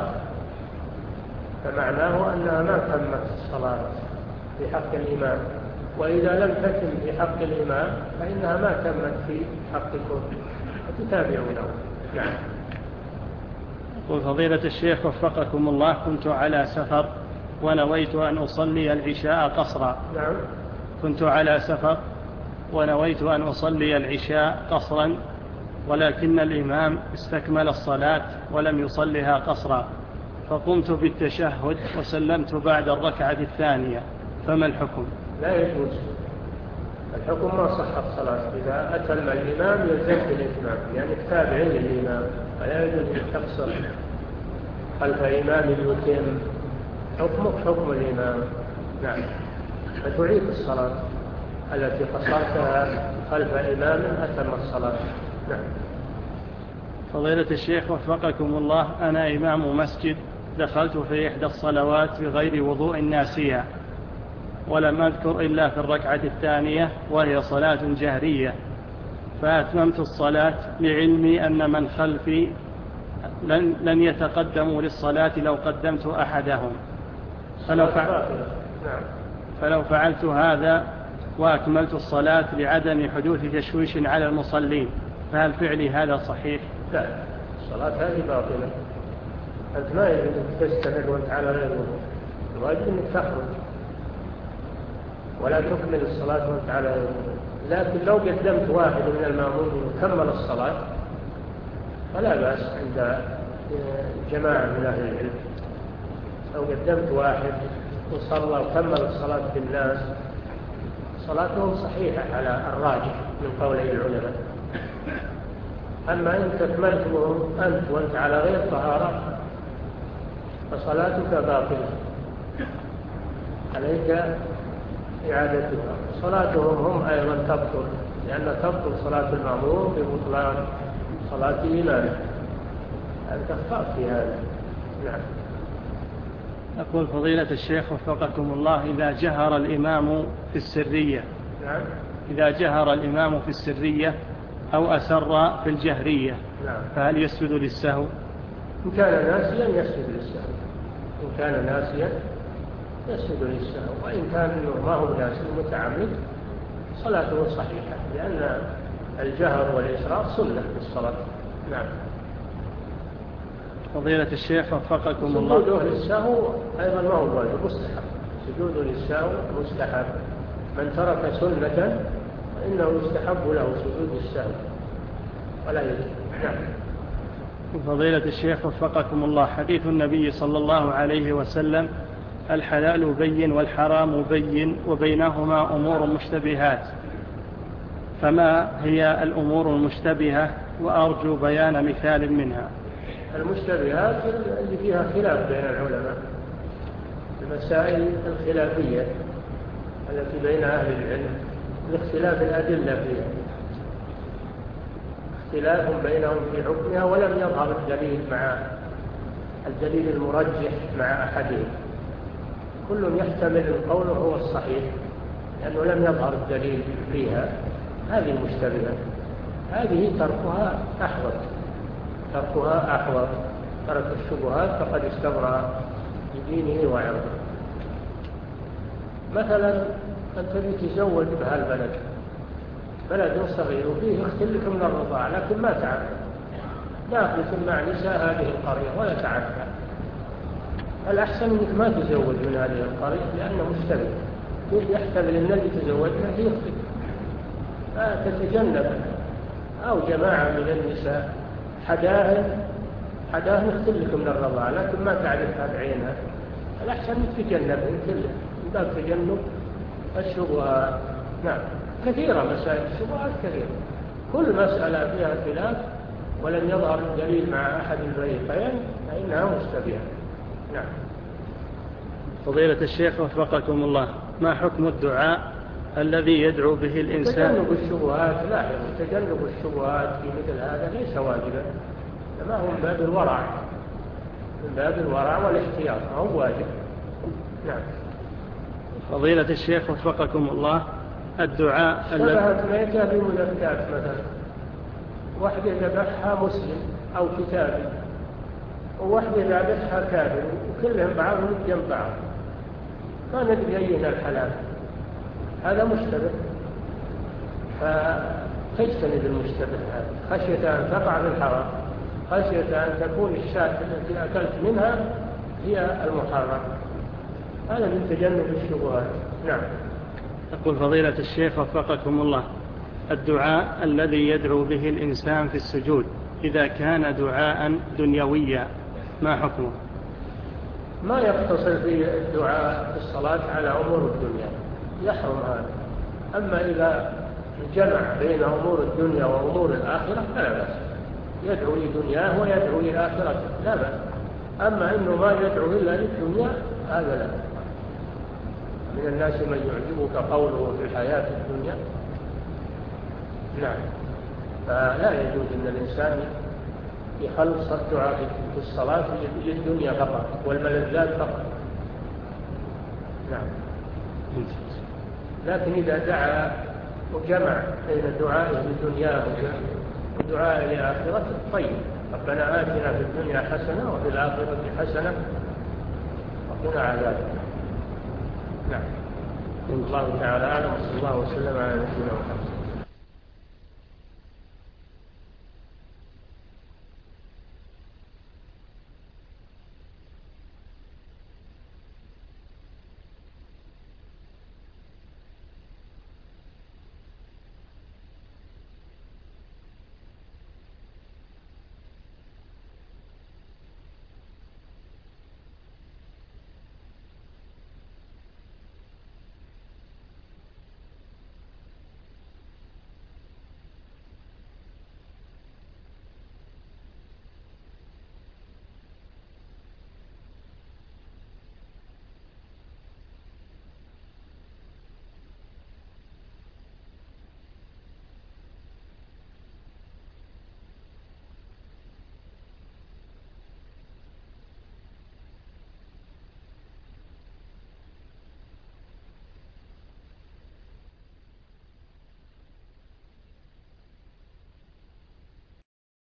فمعناه أنها ما تمت الصلاة في حق الإمام، وإذا لم تتم في حق الإمام فإنها ما تمت في حقكم، فتتابعونه. نعم. يقول فضيلة الشيخ وفقكم الله، كنت على سفر ونويت أن أصلي العشاء قصرا. نعم. كنت على سفر ونويت أن أصلي العشاء قصرا، ولكن الإمام استكمل الصلاة ولم يصلها قصرا، فقمت بالتشهد وسلمت بعد الركعة الثانية، فما الحكم؟ لا يجوز. الحكم ما صحت الصلاة. إذا أتم الإمام يلزم بالإتمام، يعني تابع للإمام، فلا يجوز أن تقصر خلف إمام يتم. حكمك حكم الإمام. نعم. فتعيد الصلاة التي قصرتها خلف إمام أتم الصلاة. نعم. فضيلة الشيخ وفقكم الله، أنا إمام مسجد دخلت في إحدى الصلوات بغير وضوء ناسية، ولم أذكر إلا في الركعة الثانية وهي صلاة جهرية، فأتممت الصلاة لعلمي أن من خلفي لن, لن يتقدموا للصلاة لو قدمت أحدهم، فلو, فعل فلو فعلت هذا وأكملت الصلاة لعدم حدوث تشويش على المصلين، فهل فعلي هذا صحيح؟ لا، الصلاة هذه باطلة. أنت ما يجب أن تستمر وأنت على غير وضوء، الواجب أنك تخرج ولا تكمل الصلاة وأنت على غير وضوء. لكن لو قدمت واحد من المأمومين وكمل الصلاة فلا بأس عند جماعة من أهل العلم. لو قدمت واحد وصلى وكمل الصلاة بالناس صلاتهم صحيحة على الراجح من قولي العلماء. أما إن تكملتهم أنت وأنت على غير طهارة فصلاتك باطلة، عليك إعادتها. صلاتهم هم أيضا تبطل، لأن تبطل صلاة المأموم ببطلان صلاة إمامه. أنت أخطأت في هذا. نعم. أقول فضيلة الشيخ وفقكم الله، إذا جهر الإمام في السرية نعم. إذا جهر الإمام في السرية أو أسر في الجهرية، نعم. فهل يسجد للسهو؟ إن كان ناسيا يسجد للسهو. إن كان ناسيا يسجد للسهو، وإن كان ما هو ناسي متعمد صلاته صحيحة، لأن الجهر والإسرار سنة في الصلاة. نعم. فضيلة الشيخ وفقكم الله، سجوده للسهو أيضا ما هو واجب، مستحب. سجوده للسهو مستحب. من ترك سنة فإنه يستحب له سجود السهو ولا يجب. نعم. فضيلة الشيخ وفقكم الله، حديث النبي صلى الله عليه وسلم: الحلال بين والحرام بين وبينهما أمور مشتبهات، فما هي الأمور المشتبهة؟ وأرجو بيان مثال منها. المشتبهات اللي فيها خلاف بين العلماء، المسائل الخلافية التي بين أهل العلم لاختلاف الأدلة فيها، اختلاف بينهم في حكمها ولم يظهر الدليل مع الدليل المرجح مع أحدهم. كل يحتمل القول هو الصحيح لأنه لم يظهر الدليل فيها. هذه المشتبهة، هذه تركها أحوط تركها أحوط ترك الشبهات فقد استبرأ لدينه وعرضه. مثلا أنت تتزوج بهالبلد، بلد صغير وفيه اختلف من الرضاعة لكن ما تعرف، داخلة مع نساء هذه القرية ولا تعرفها، الأحسن أنك ما تزوج من هذه القرية لأنه مشتبه، يحتمل أن الذي تزوجنا فيه يختلف، فتتجنب. أو جماعة من النساء حداهن حداهن يختلف من الرضاعة لكن ما تعرفها بعينها، الأحسن أنك تتجنبهن كلها من باب تجنب الشبهات. نعم. كثيرة مسائل الشبهات كثيرة، كل مسألة فيها خلاف ولم يظهر الدليل مع أحد الفريقين فإنها مشتبهة. نعم. فضيلة الشيخ وفقكم الله، ما حكم الدعاء الذي يدعو به الإنسان؟ تجنب الشبهات، لاحظ، تجنب الشبهات في مثل هذا ليس واجبا، ما هو من باب الورع، من باب الورع والاحتياط، ما هو واجب. نعم. فضيلة الشيخ وفقكم الله، الدعاء شبهت ميتة بمذكات مثلا، واحدة ذبحها مسلم أو كتابي وواحدة ذبحها كافر وكلهم بعضهم جنب بعض، ما ندري أيهما الحلال، هذا مشتبه، فتجتنب المشتبه هذا خشية أن تقع في الحرام، خشية أن تكون الشاة التي أكلت منها هي المحرم. هذا من تجنب الشبهات. نعم. يقول فضيلة الشيخ وفقكم الله، الدعاء الذي يدعو به الإنسان في السجود إذا كان دعاء دنيويا ما حكمه؟ ما يقتصر في الدعاء في الصلاة على أمور الدنيا، يحرم هذا. أما إذا جمع بين أمور الدنيا وأمور الآخرة فلا بأس، يدعو لدنياه ويدعو لآخرته لا بأس. أما إنه ما يدعو إلا للدنيا هذا لا. من الناس من يعجبك قوله في الحياة الدنيا. نعم. فلا يجوز أن الإنسان يخلص الدعاء في الصلاة للدنيا فقط والملذات فقط. نعم. لكن إذا دعا وجمع بين دعائه لدنياه ودعائه لآخرته طيب. ربنا آتنا في الدنيا حسنة وفي الآخرة حسنة وقنا عذاب. نعم. الله تعالى أعلم، وصلى الله وسلم على نبينا محمد.